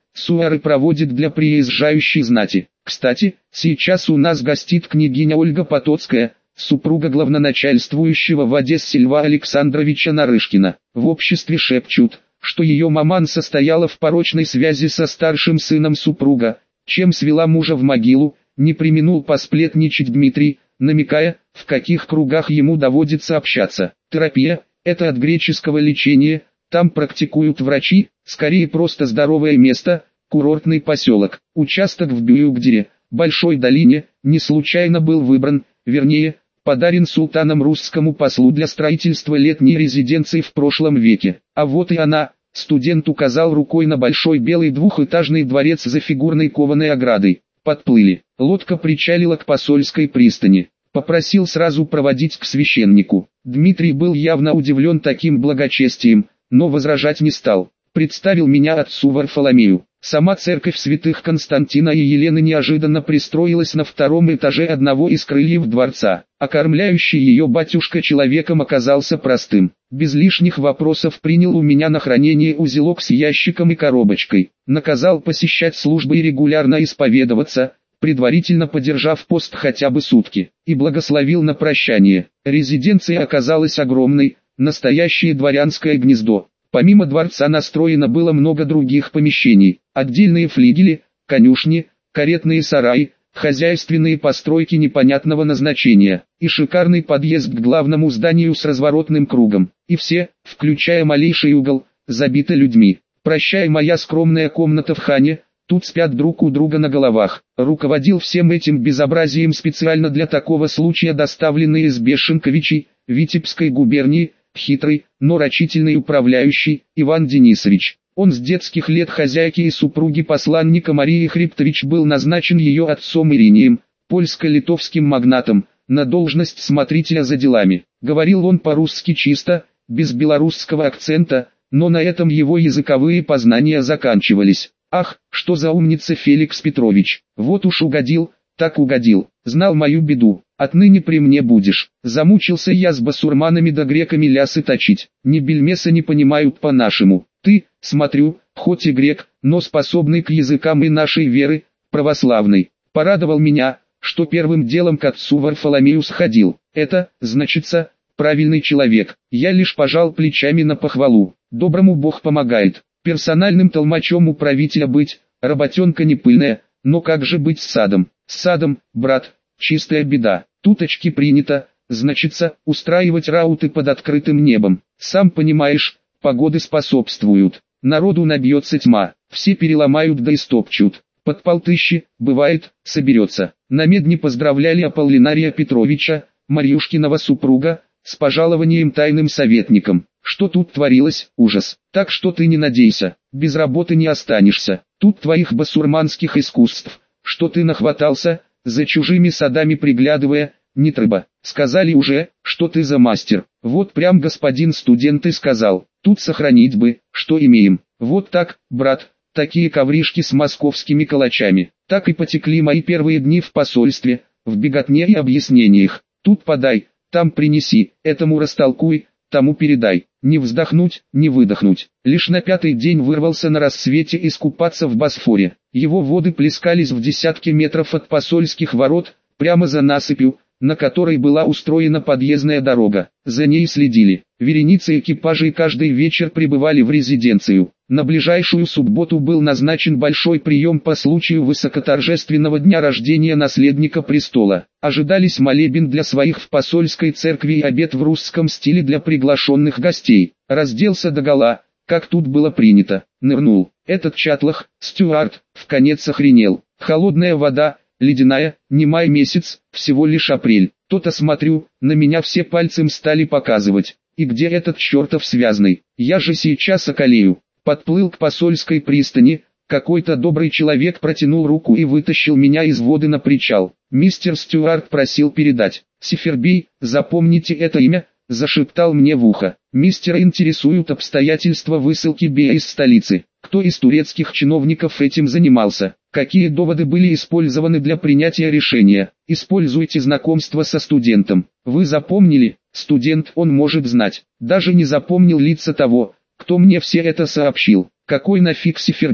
суары проводит для приезжающей знати. Кстати, сейчас у нас гостит княгиня Ольга Потоцкая, супруга главноначальствующего в Одессе Льва Александровича Нарышкина. В обществе шепчут, что ее маман состояла в порочной связи со старшим сыном супруга, чем свела мужа в могилу. Не преминул посплетничать Дмитрий, намекая, в каких кругах ему доводится общаться. Терапия – это от греческого лечение, там практикуют врачи, скорее просто здоровое место, курортный поселок. Участок в Бююгдере, Большой долине, не случайно был выбран, вернее, подарен султаном русскому послу для строительства летней резиденции в прошлом веке. А вот и она, студент указал рукой на большой белый двухэтажный дворец за фигурной кованой оградой. Подплыли. Лодка причалила к посольской пристани. Попросил сразу проводить к священнику. Дмитрий был явно удивлен таким благочестием, но возражать не стал. Представил меня отцу Варфоломею. Сама церковь святых Константина и Елены неожиданно пристроилась на втором этаже одного из крыльев дворца. Окормляющий ее батюшка человеком оказался простым. Без лишних вопросов принял у меня на хранение узелок с ящиком и коробочкой. Наказал посещать службы и регулярно исповедоваться, предварительно подержав пост хотя бы сутки. И благословил на прощание. Резиденция оказалась огромной, настоящее дворянское гнездо. Помимо дворца настроено было много других помещений, отдельные флигели, конюшни, каретные сараи, хозяйственные постройки непонятного назначения, и шикарный подъезд к главному зданию с разворотным кругом. И все, включая малейший угол, забиты людьми. Прощай, моя скромная комната в хане, тут спят друг у друга на головах. Руководил всем этим безобразием специально для такого случая доставленный из Бешенковичей, Витебской губернии, хитрый, но рачительный управляющий, Иван Денисович. Он с детских лет хозяйки и супруги посланника Марии Хриптович был назначен ее отцом Иринием, польско-литовским магнатом, на должность смотрителя за делами. Говорил он по-русски чисто, без белорусского акцента, но на этом его языковые познания заканчивались. Ах, что за умница Феликс Петрович, вот уж угодил, так угодил, знал мою беду. Отныне при мне будешь. Замучился я с басурманами да греками лясы точить. Ни бельмеса не понимают по-нашему. Ты, смотрю, хоть и грек, но способный к языкам и нашей веры, православной. Порадовал меня, что первым делом к отцу Варфоломею сходил. Это, значится, правильный человек. Я лишь пожал плечами на похвалу. Доброму Бог помогает. Персональным толмачом у правителя быть, работенка не пыльная, но как же быть с садом? С садом, брат, чистая беда. Туточки принято, значится, устраивать рауты под открытым небом. Сам понимаешь, погоды способствуют. Народу набьется тьма, все переломают да истопчут. Под полтыщи, бывает, соберется. На медне поздравляли Аполлинария Петровича, Марьюшкиного супруга, с пожалованием тайным советником. Что тут творилось, ужас. Так что ты не надейся, без работы не останешься. Тут твоих басурманских искусств, что ты нахватался, за чужими садами приглядывая, не трыба. Сказали уже, что ты за мастер. Вот прям господин студент и сказал, тут сохранить бы, что имеем. Вот так, брат, такие ковришки с московскими калачами. Так и потекли мои первые дни в посольстве, в беготне и объяснениях. Тут подай, там принеси, этому растолкуй, тому передай. Не вздохнуть, не выдохнуть. Лишь на пятый день вырвался на рассвете искупаться в Босфоре. Его воды плескались в десятки метров от посольских ворот, прямо за насыпью, на которой была устроена подъездная дорога. За ней следили. Вереницы экипажей каждый вечер прибывали в резиденцию. На ближайшую субботу был назначен большой прием по случаю высокоторжественного дня рождения наследника престола. Ожидались молебен для своих в посольской церкви и обед в русском стиле для приглашенных гостей. Разделся догола, как тут было принято. Нырнул. Этот чатлах, стюард, вконец охренел. Холодная вода, ледяная, не май месяц, всего лишь апрель. То-то смотрю, на меня все пальцем стали показывать. И где этот чертов связный? Я же сейчас околею. Подплыл к посольской пристани, какой-то добрый человек протянул руку и вытащил меня из воды на причал. Мистер Стюарт просил передать. Сифербей, запомните это имя, зашептал мне в ухо. Мистера интересуют обстоятельства высылки Бея из столицы. Кто из турецких чиновников этим занимался? Какие доводы были использованы для принятия решения? Используйте знакомство со студентом. Вы запомнили? Студент он может знать. Даже не запомнил лица того, кто мне все это сообщил. Какой нафиг Сифербей?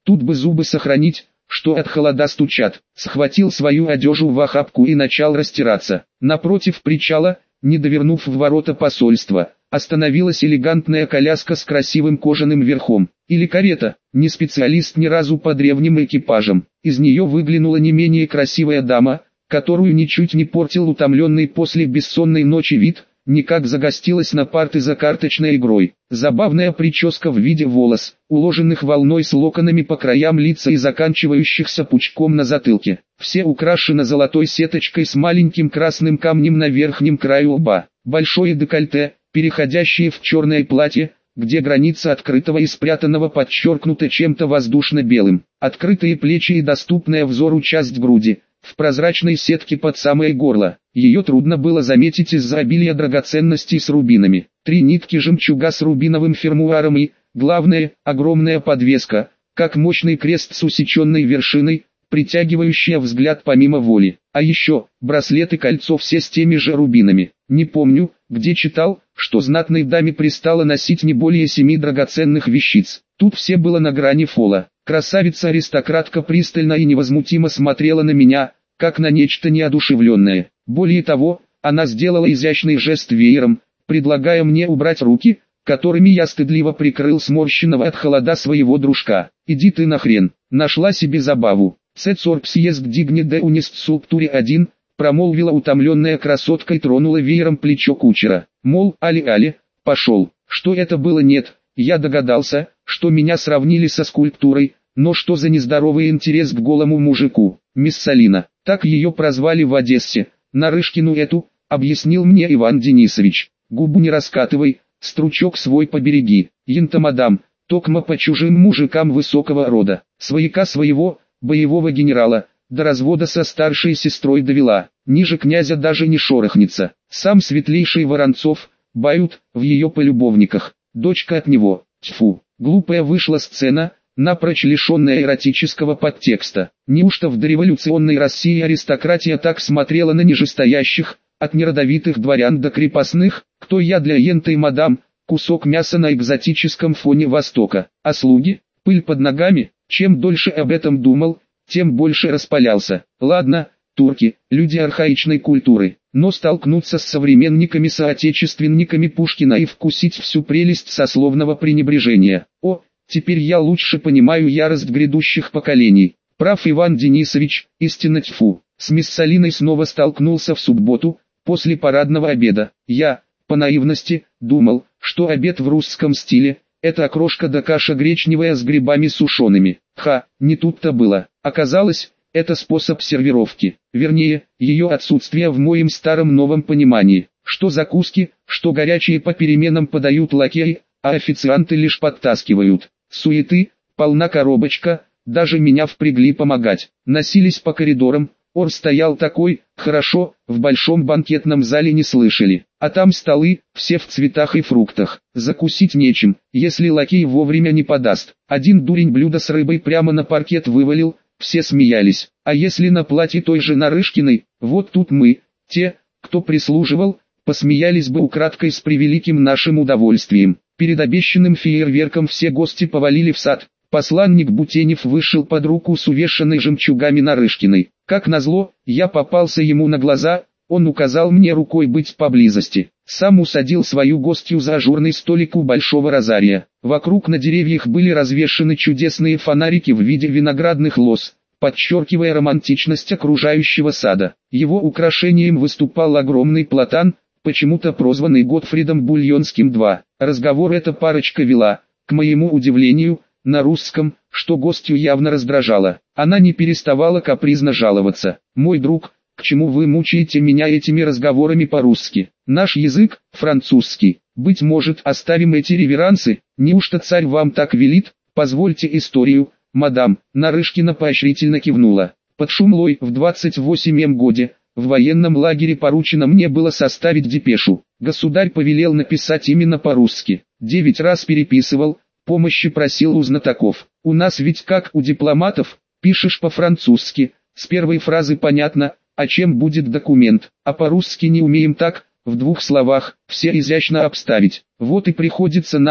тут бы зубы сохранить, что от холода стучат. Схватил свою одежу в охапку и начал растираться. Напротив причала, не довернув в ворота посольства, остановилась элегантная коляска с красивым кожаным верхом. Или карета, не специалист ни разу по древним экипажам. Из нее выглянула не менее красивая дама, которую ничуть не портил утомленный после бессонной ночи вид, никак загостилась на парты за карточной игрой. Забавная прическа в виде волос, уложенных волной с локонами по краям лица и заканчивающихся пучком на затылке. Все украшены золотой сеточкой с маленьким красным камнем на верхнем краю лба. Большое декольте, переходящее в черное платье, где граница открытого и спрятанного подчеркнута чем-то воздушно-белым. Открытые плечи и доступная взору часть груди, в прозрачной сетке под самое горло. Ее трудно было заметить из-за обилия драгоценностей с рубинами. Три нитки жемчуга с рубиновым фермуаром и, главное, огромная подвеска, как мощный крест с усеченной вершиной, притягивающая взгляд помимо воли. А еще, браслет и кольцо все с теми же рубинами. Не помню, где читал, что знатной даме пристало носить не более семи драгоценных вещиц. Тут все было на грани фола. Красавица-аристократка пристально и невозмутимо смотрела на меня, как на нечто неодушевленное. Более того, она сделала изящный жест веером, предлагая мне убрать руки, которыми я стыдливо прикрыл сморщенного от холода своего дружка. «Иди ты нахрен», нашла себе забаву. «Цецорп съезд дигни де унист сулптуре один», промолвила утомленная красотка и тронула веером плечо кучера. Мол, али-али, пошел. Что это было, нет, я догадался, что меня сравнили со скульптурой, но что за нездоровый интерес к голому мужику. Миссалина, так ее прозвали в Одессе, Нарышкину эту, объяснил мне Иван Денисович. Губу не раскатывай, стручок свой побереги, ента мадам, токма по чужим мужикам высокого рода. Свояка своего, боевого генерала, до развода со старшей сестрой довела, ниже князя даже не шорохнется. Сам светлейший Воронцов, бают, в ее полюбовниках, дочка от него. Тьфу, глупая вышла сцена, напрочь лишенная эротического подтекста. Неужто в дореволюционной России аристократия так смотрела на нижестоящих, от неродовитых дворян до крепостных? Кто я для ентой мадам, кусок мяса на экзотическом фоне Востока, а слуги, пыль под ногами? Чем дольше об этом думал, тем больше распалялся. Ладно, турки, люди архаичной культуры, но столкнуться с современниками-соотечественниками Пушкина и вкусить всю прелесть сословного пренебрежения. О, теперь я лучше понимаю ярость грядущих поколений. Прав Иван Денисович, истинно тьфу. С Миссалиной снова столкнулся в субботу, после парадного обеда. Я, по наивности, думал, что обед в русском стиле – это окрошка да каша гречневая с грибами сушеными. Ха, не тут-то было. Оказалось, это способ сервировки. Вернее, ее отсутствие в моем старом новом понимании. Что закуски, что горячие по переменам подают лакеи, а официанты лишь подтаскивают. Суеты, полна коробочка, даже меня впрягли помогать. Носились по коридорам, ор стоял такой, хорошо, в большом банкетном зале не слышали. А там столы, все в цветах и фруктах. Закусить нечем, если лакей вовремя не подаст. Один дурень блюдо с рыбой прямо на паркет вывалил, все смеялись. А если на платье той же Нарышкиной, вот тут мы, те, кто прислуживал, посмеялись бы украдкой с превеликим нашим удовольствием. Перед обещанным фейерверком все гости повалили в сад. Посланник Бутенев вышел под руку с увешанной жемчугами Нарышкиной. Как назло, я попался ему на глаза, он указал мне рукой быть поблизости. Сам усадил свою гостью за ажурный столик у большого розария. Вокруг на деревьях были развешаны чудесные фонарики в виде виноградных лоз, подчеркивая романтичность окружающего сада. Его украшением выступал огромный платан, почему-то прозванный Готфридом Бульонским-два. Разговор эта парочка вела, к моему удивлению, на русском, что гостью явно раздражало. Она не переставала капризно жаловаться. «Мой друг, к чему вы мучаете меня этими разговорами по-русски? Наш язык, французский. Быть может, оставим эти реверансы? Неужто царь вам так велит? Позвольте историю, мадам». Нарышкина поощрительно кивнула. Под Шумлой в двадцать восьмом годе, в военном лагере поручено мне было составить депешу. Государь повелел написать именно по-русски. Девять раз переписывал, помощи просил у знатоков. У нас ведь как у дипломатов, пишешь по-французски, с первой фразы понятно, а чем будет документ, а по-русски не умеем так, в двух словах, все изящно обставить. Вот и приходится нам,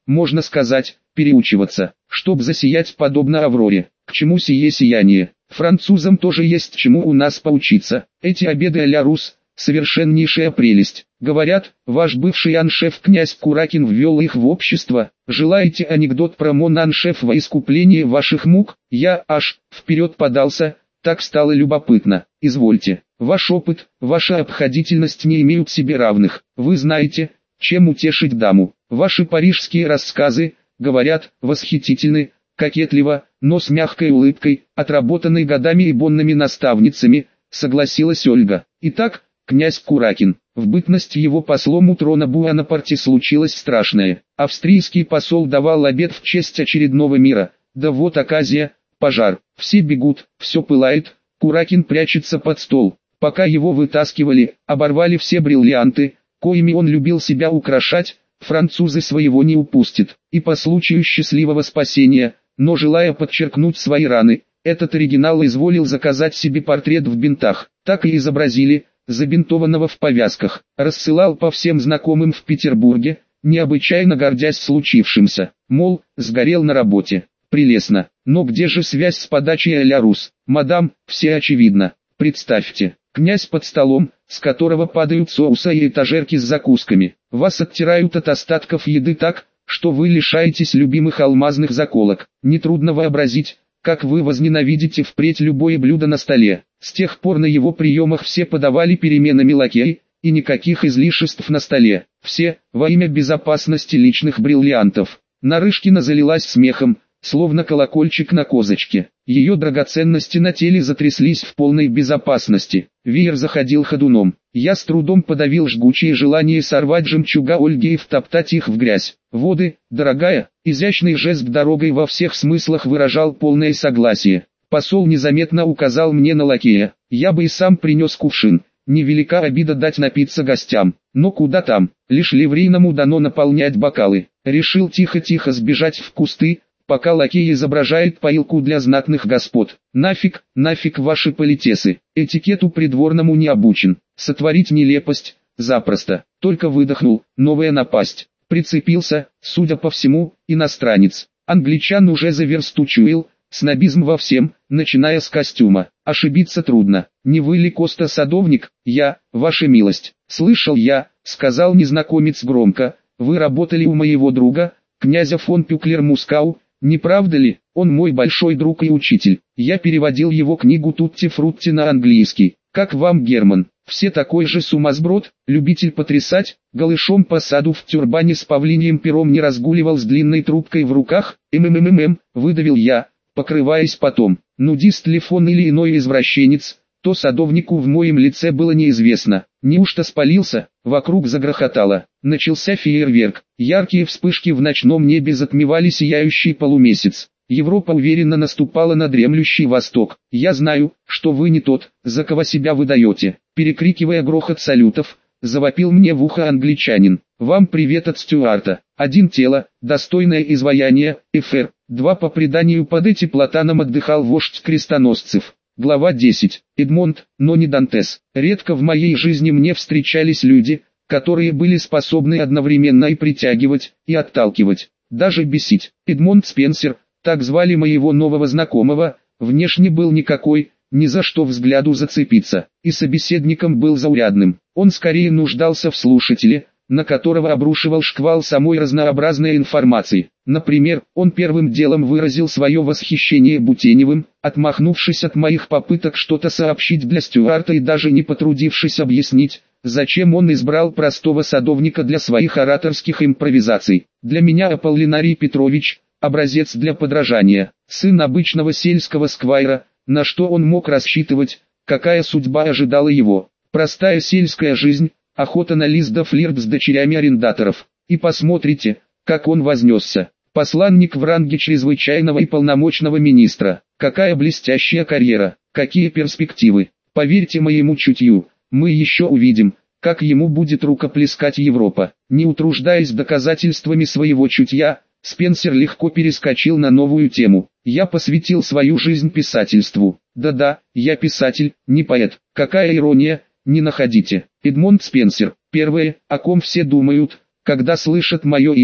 можно сказать, переучиваться, чтоб засиять подобно Авроре. К чему сие сияние? Французам тоже есть чему у нас поучиться. Эти обеды а-ля Рус – совершеннейшая прелесть. Говорят, ваш бывший аншеф князь Куракин ввел их в общество. Желаете анекдот про мон аншеф во искупление ваших мук? Я аж вперед подался, так стало любопытно. Извольте, ваш опыт, ваша обходительность не имеют себе равных. Вы знаете, чем утешить даму. Ваши парижские рассказы, говорят, восхитительны, кокетливо, но с мягкой улыбкой, отработанной годами и бонными наставницами, согласилась Ольга. Итак, князь Куракин, в бытность его послом у трона Буанапарте случилось страшное. Австрийский посол давал обед в честь очередного мира. Да вот оказия, пожар, все бегут, все пылает, Куракин прячется под стол. Пока его вытаскивали, оборвали все бриллианты, коими он любил себя украшать, французы своего не упустят. И по случаю счастливого спасения, но желая подчеркнуть свои раны, этот оригинал изволил заказать себе портрет в бинтах. Так и изобразили, забинтованного в повязках. Рассылал по всем знакомым в Петербурге, необычайно гордясь случившимся. Мол, сгорел на работе. Прелестно. Но где же связь с подачей а-ля Рус? Мадам, все очевидно. Представьте, князь под столом, с которого падают соуса и этажерки с закусками. Вас оттирают от остатков еды так, что вы лишаетесь любимых алмазных заколок. Нетрудно вообразить, как вы возненавидите впредь любое блюдо на столе. С тех пор на его приемах все подавали переменами лакей, и никаких излишеств на столе. Все, во имя безопасности личных бриллиантов. Нарышкина залилась смехом, словно колокольчик на козочке. Ее драгоценности на теле затряслись в полной безопасности. Веер заходил ходуном. Я с трудом подавил жгучее желание сорвать жемчуга Ольги и втоптать их в грязь. Воды, дорогая, изящный жест дорогой во всех смыслах выражал полное согласие. Посол незаметно указал мне на лакея. Я бы и сам принес кувшин. Невелика обида дать напиться гостям. Но куда там, лишь ливрейному дано наполнять бокалы. Решил тихо-тихо сбежать в кусты, пока лакей изображает поилку для знатных господ. Нафиг, нафиг ваши политесы, этикету придворному не обучен. Сотворить нелепость, запросто. Только выдохнул, новая напасть. Прицепился, судя по всему, иностранец. Англичан уже за версту чуял, снобизм во всем, начиная с костюма. Ошибиться трудно. Не вы ли Коста Садовник? Я, ваша милость. Слышал я, сказал незнакомец громко, вы работали у моего друга, князя фон Пюклер-Мускау. Не правда ли, он мой большой друг и учитель. Я переводил его книгу «Тутти-фрутти» на английский. Как вам, Герман? Все такой же сумасброд, любитель потрясать, голышом по саду в тюрбане с павлиньим пером не разгуливал с длинной трубкой в руках? ММММ, выдавил я, покрываясь потом. Нудист ли фон или иной извращенец, то садовнику в моем лице было неизвестно. Неужто спалился? Вокруг загрохотало. Начался фейерверк. Яркие вспышки в ночном небе затмевали сияющий полумесяц. Европа уверенно наступала на дремлющий Восток. Я знаю, что вы не тот, за кого себя выдаете. Перекрикивая грохот салютов, завопил мне в ухо англичанин. Вам привет от Стюарта. Один тело, достойное изваяние, эфир. Два по преданию под эти платаном отдыхал вождь крестоносцев. Глава десять. Эдмонд, но не Дантес. Редко в моей жизни мне встречались люди, которые были способны одновременно и притягивать, и отталкивать, даже бесить. Эдмонд Спенсер, так звали моего нового знакомого, внешне был никакой, ни за что взгляду зацепиться, и собеседником был заурядным. Он скорее нуждался в слушателе, на которого обрушивал шквал самой разнообразной информации. Например, он первым делом выразил свое восхищение Бутеневым, отмахнувшись от моих попыток что-то сообщить для Стюарта и даже не потрудившись объяснить, зачем он избрал простого садовника для своих ораторских импровизаций. Для меня Аполлинарий Петрович – образец для подражания, сын обычного сельского сквайра, на что он мог рассчитывать, какая судьба ожидала его. Простая сельская жизнь, охота на лис да флирт с дочерями арендаторов. И посмотрите, как он вознесся. Посланник в ранге чрезвычайного и полномочного министра. Какая блестящая карьера, какие перспективы. Поверьте моему чутью, мы еще увидим, как ему будет рукоплескать Европа. Не утруждаясь доказательствами своего чутья, Спенсер легко перескочил на новую тему. Я посвятил свою жизнь писательству. Да-да, я писатель, не поэт. Какая ирония, не находите? Эдмонд Спенсер. Первое, о ком все думают, когда слышат мое имя,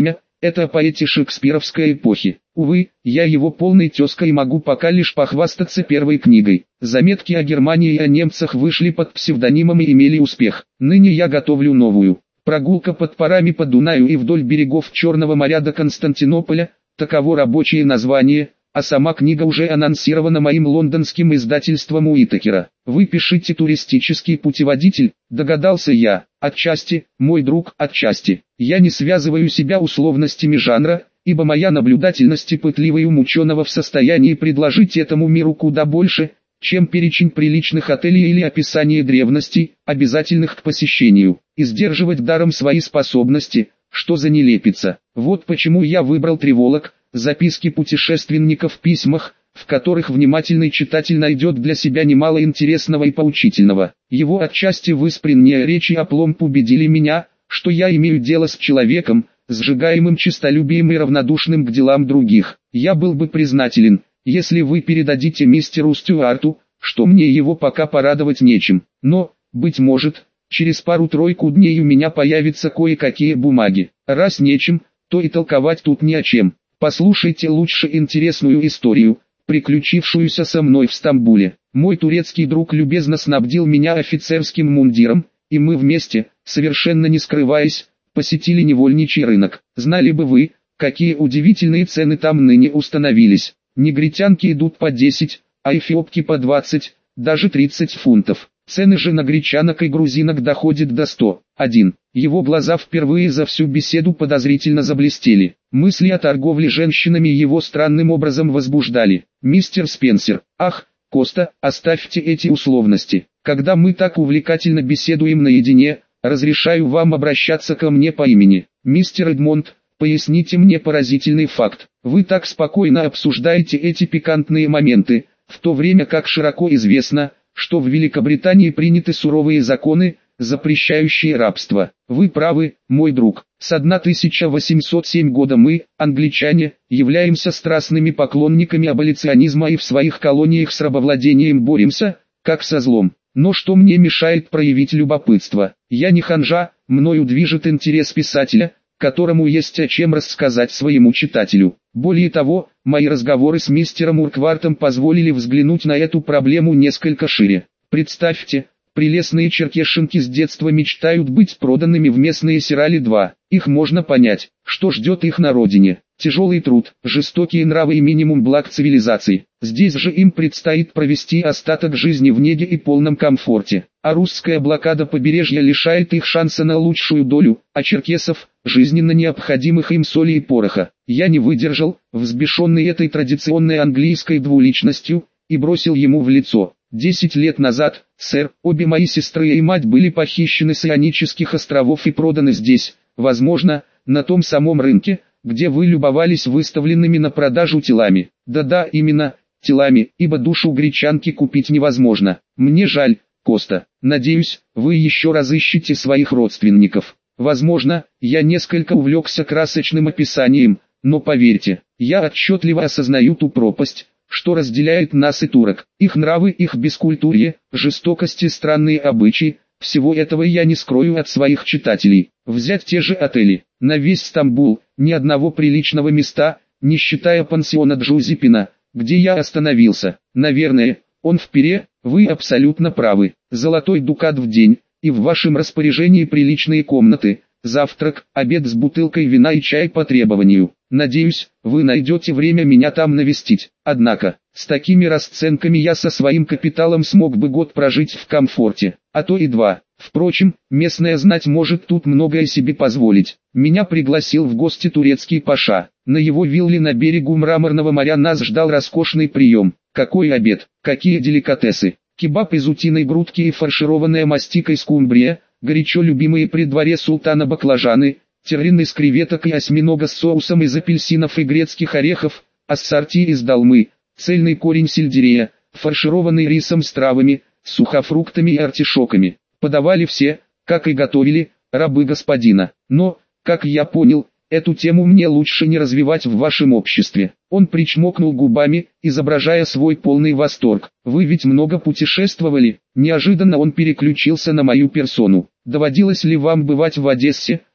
Это о поэте шекспировской эпохи. Увы, я его полный тезка и могу пока лишь похвастаться первой книгой. Заметки о Германии и о немцах вышли под псевдонимом и имели успех. Ныне я готовлю новую. Прогулка под парами по Дунаю и вдоль берегов Черного моря до Константинополя – таково рабочее название, а сама книга уже анонсирована моим лондонским издательством Уитакера. Вы пишите туристический путеводитель, догадался я, отчасти, мой друг, отчасти. Я не связываю себя условностями жанра, ибо моя наблюдательность и пытливый ум ученого в состоянии предложить этому миру куда больше, чем перечень приличных отелей или описание древностей, обязательных к посещению, и сдерживать даром свои способности, что за нелепица. Вот почему я выбрал «Треволог», записки путешественника в письмах, в которых внимательный читатель найдет для себя немало интересного и поучительного. Его отчасти выспренние речи опломб убедили меня, что я имею дело с человеком, сжигаемым честолюбием и равнодушным к делам других. Я был бы признателен, если вы передадите мистеру Стюарту, что мне его пока порадовать нечем. Но, быть может, через пару-тройку дней у меня появятся кое-какие бумаги. Раз нечем, то и толковать тут не о чем. Послушайте лучше интересную историю, приключившуюся со мной в Стамбуле. Мой турецкий друг любезно снабдил меня офицерским мундиром, и мы вместе, совершенно не скрываясь, посетили невольничий рынок. Знали бы вы, какие удивительные цены там ныне установились. Негритянки идут по десять, а эфиопки по двадцать, даже тридцать фунтов. Цены же на гречанок и грузинок доходят до ста. Один. Его глаза впервые за всю беседу подозрительно заблестели. Мысли о торговле женщинами его странным образом возбуждали. «Мистер Спенсер, ах, Коста, оставьте эти условности. Когда мы так увлекательно беседуем наедине, разрешаю вам обращаться ко мне по имени. Мистер Эдмонд, поясните мне поразительный факт. Вы так спокойно обсуждаете эти пикантные моменты, в то время как широко известно, что в Великобритании приняты суровые законы, запрещающие рабство. Вы правы, мой друг. С тысяча восемьсот седьмого года мы, англичане, являемся страстными поклонниками аболиционизма и в своих колониях с рабовладением боремся, как со злом. Но что мне мешает проявить любопытство? Я не ханжа, мною движет интерес писателя, которому есть о чем рассказать своему читателю. Более того, мои разговоры с мистером Урквартом позволили взглянуть на эту проблему несколько шире. Представьте, прелестные черкешенки с детства мечтают быть проданными в местные Сирали два. Их можно понять, что ждет их на родине. Тяжелый труд, жестокие нравы и минимум благ цивилизации. Здесь же им предстоит провести остаток жизни в неге и полном комфорте. А русская блокада побережья лишает их шанса на лучшую долю, а черкесов – жизненно необходимых им соли и пороха. Я не выдержал, взбешенный этой традиционной английской двуличностью, и бросил ему в лицо. Десять лет назад, сэр, обе мои сестры и мать были похищены с Ионических островов и проданы здесь, возможно, на том самом рынке, где вы любовались выставленными на продажу телами. Да-да, именно, телами, ибо душу гречанки купить невозможно. Мне жаль, Коста. Надеюсь, вы еще разыщете своих родственников. Возможно, я несколько увлекся красочным описанием, но поверьте, я отчетливо осознаю ту пропасть, что разделяет нас и турок. Их нравы, их бескультурье, жестокость и странные обычаи, всего этого я не скрою от своих читателей. Взять те же отели. На весь Стамбул, ни одного приличного места, не считая пансиона Джузепина, где я остановился. Наверное, он в Пире, вы абсолютно правы. Золотой дукат в день, и в вашем распоряжении приличные комнаты, завтрак, обед с бутылкой вина и чай по требованию. Надеюсь, вы найдете время меня там навестить. Однако, с такими расценками я со своим капиталом смог бы год прожить в комфорте, а то и два. Впрочем, местная знать может тут многое себе позволить. Меня пригласил в гости турецкий паша. На его вилле на берегу Мраморного моря нас ждал роскошный прием. Какой обед, какие деликатесы. Кебаб из утиной грудки и фаршированная мастикой скумбрия, горячо любимые при дворе султана баклажаны, террин из креветок и осьминога с соусом из апельсинов и грецких орехов, ассорти из долмы, цельный корень сельдерея, фаршированный рисом с травами, сухофруктами и артишоками. Подавали все, как и готовили, рабы господина. Но, как я понял, эту тему мне лучше не развивать в вашем обществе. Он причмокнул губами, изображая свой полный восторг. Вы ведь много путешествовали? Неожиданно он переключился на мою персону. Доводилось ли вам бывать в Одессе,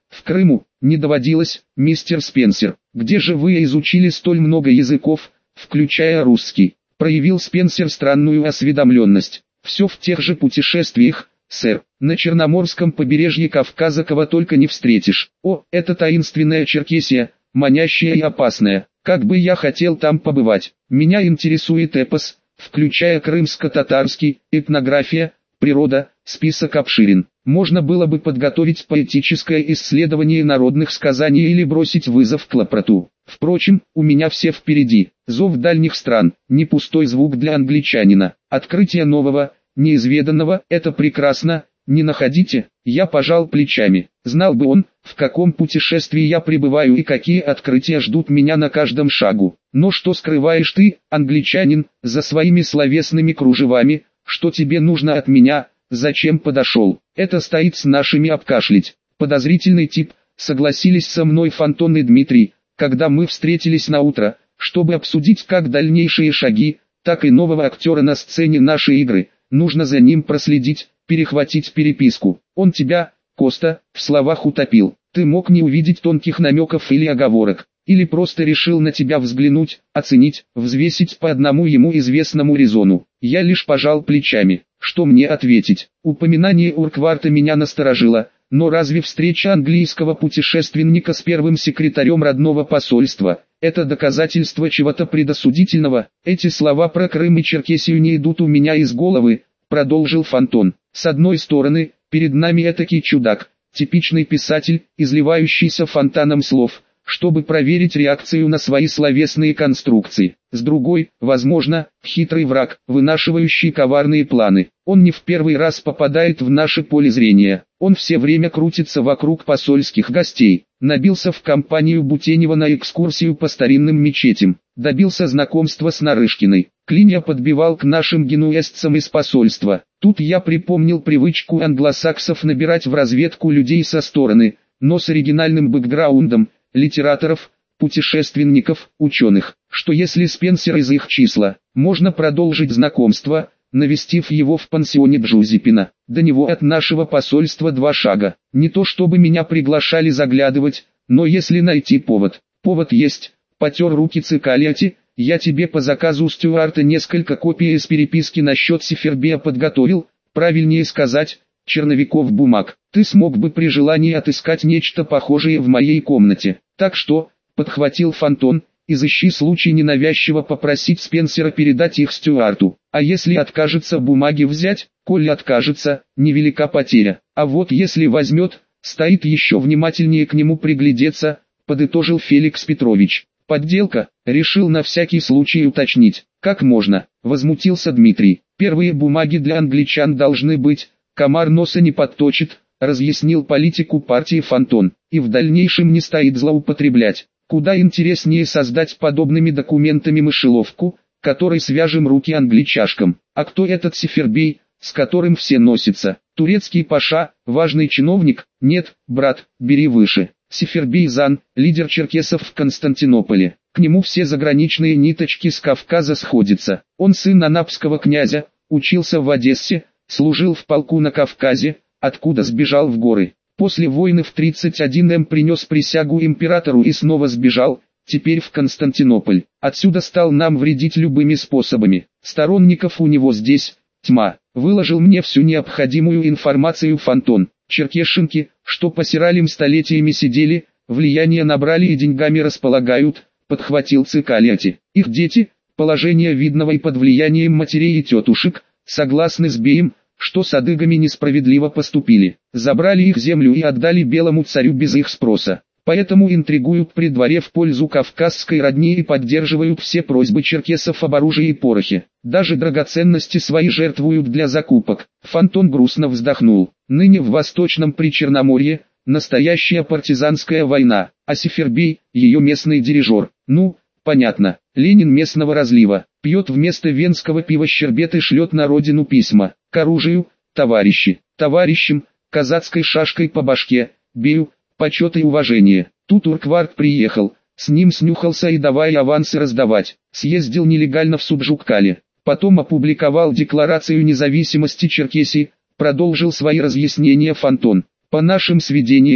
В Крыму не доводилось, мистер Спенсер. Где же вы изучили столь много языков, включая русский? Проявил Спенсер странную осведомленность. Все в тех же путешествиях, сэр. На Черноморском побережье Кавказа кого только не встретишь. О, это таинственная Черкесия, манящая и опасная. Как бы я хотел там побывать. Меня интересует эпос, включая крымско-татарский, этнография, природа, список обширен. Можно было бы подготовить поэтическое исследование народных сказаний или бросить вызов Клопроту. Впрочем, у меня все впереди. Зов дальних стран, не пустой звук для англичанина. Открытие нового, неизведанного, это прекрасно, не находите? Я пожал плечами. Знал бы он, в каком путешествии я пребываю и какие открытия ждут меня на каждом шагу. Но что скрываешь ты, англичанин, за своими словесными кружевами, что тебе нужно от меня, зачем подошел? Это стоит с нашими обкашлять. Подозрительный тип, согласились со мной Фонтон и Дмитрий, когда мы встретились на утро, чтобы обсудить как дальнейшие шаги, так и нового актера на сцене нашей игры. Нужно за ним проследить, перехватить переписку. Он тебя, Коста, в словах утопил. Ты мог не увидеть тонких намеков или оговорок, или просто решил на тебя взглянуть, оценить, взвесить по одному ему известному резону. Я лишь пожал плечами. Что мне ответить? Упоминание Уркварта меня насторожило, но разве встреча английского путешественника с первым секретарем родного посольства – это доказательство чего-то предосудительного? Эти слова про Крым и Черкесию не идут у меня из головы, продолжил Фонтон. С одной стороны, перед нами этакий чудак, типичный писатель, изливающийся фонтаном слов, чтобы проверить реакцию на свои словесные конструкции. С другой, возможно, хитрый враг, вынашивающий коварные планы. Он не в первый раз попадает в наше поле зрения. Он все время крутится вокруг посольских гостей. Набился в компанию Бутенева на экскурсию по старинным мечетям. Добился знакомства с Нарышкиной. Клинья подбивал к нашим генуэзцам из посольства. Тут я припомнил привычку англосаксов набирать в разведку людей со стороны, но с оригинальным бэкграундом, литераторов, путешественников, ученых, что если Спенсер из их числа, можно продолжить знакомство, навестив его в пансионе Джузепина. До него от нашего посольства два шага. Не то чтобы меня приглашали заглядывать, но если найти повод. Повод есть, потер руки Цикалиати, я тебе по заказу Стюарта несколько копий из переписки насчет Сифербея подготовил, правильнее сказать, черновиков бумаг. Ты смог бы при желании отыскать нечто похожее в моей комнате. Так что, подхватил Фонтон, изыщи случай ненавязчиво попросить Спенсера передать их Стюарту. А если откажется бумаги взять, коли откажется, невелика потеря. А вот если возьмет, стоит еще внимательнее к нему приглядеться, подытожил Феликс Петрович. Подделка, решил на всякий случай уточнить. Как можно, возмутился Дмитрий. Первые бумаги для англичан должны быть, комар носа не подточит, разъяснил политику партии Фонтон, и в дальнейшем не стоит злоупотреблять. Куда интереснее создать подобными документами мышеловку, которой свяжем руки англичашкам. А кто этот Сифербей, с которым все носятся? Турецкий паша, важный чиновник? Нет, брат, бери выше. Сифербей Зан, лидер черкесов в Константинополе. К нему все заграничные ниточки с Кавказа сходятся. Он сын анапского князя, учился в Одессе, служил в полку на Кавказе, откуда сбежал в горы. После войны в тридцать один эм принес присягу императору и снова сбежал, теперь в Константинополь. Отсюда стал нам вредить любыми способами. Сторонников у него здесь тьма. Выложил мне всю необходимую информацию Фонтон. Черкешенки, что по сиралям столетиями сидели, влияние набрали и деньгами располагают, подхватил Цикалиати. Их дети, положение видного и под влиянием матерей и тетушек, согласны с Беем, что с адыгами несправедливо поступили. Забрали их землю и отдали белому царю без их спроса. Поэтому интригуют при дворе в пользу кавказской родни и поддерживают все просьбы черкесов об оружии и порохе. Даже драгоценности свои жертвуют для закупок. Фонтон грустно вздохнул. Ныне в Восточном Причерноморье настоящая партизанская война, а Сифербей – ее местный дирижер. Ну, понятно, Ленин местного разлива, пьет вместо венского пива щербет и шлет на родину письма. К оружию, товарищи, товарищам, казацкой шашкой по башке, Бею, почет и уважение. Тут Уркварт приехал, с ним снюхался и давай авансы раздавать. Съездил нелегально в Суджуккале, потом опубликовал Декларацию независимости Черкесии, продолжил свои разъяснения Фонтон. По нашим сведениям,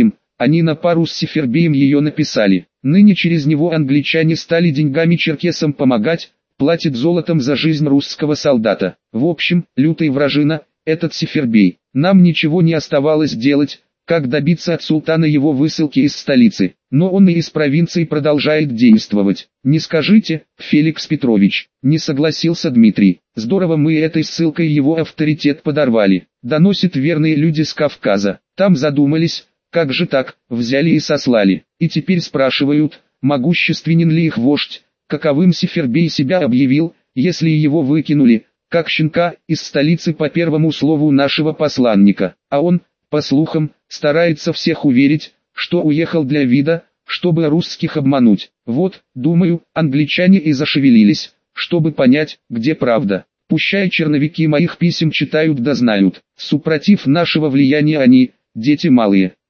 Они на пару с Сефербеем ее написали. Ныне через него англичане стали деньгами черкесам помогать, платит золотом за жизнь русского солдата. В общем, лютый вражина, этот Сефербей. Нам ничего не оставалось делать, как добиться от султана его высылки из столицы. Но он и из провинции продолжает действовать. Не скажите, Феликс Петрович, не согласился Дмитрий. Здорово мы этой ссылкой его авторитет подорвали. Доносят верные люди с Кавказа. Там задумались, как же так, взяли и сослали. И теперь спрашивают, могущественен ли их вождь, каковым Сефербей себя объявил, если его выкинули, как щенка, из столицы по первому слову нашего посланника. А он, по слухам, старается всех уверить, что уехал для вида, чтобы русских обмануть. Вот, думаю, англичане и зашевелились, чтобы понять, где правда. Пущай черновики моих писем читают да знают. Супротив нашего влияния они, дети малые.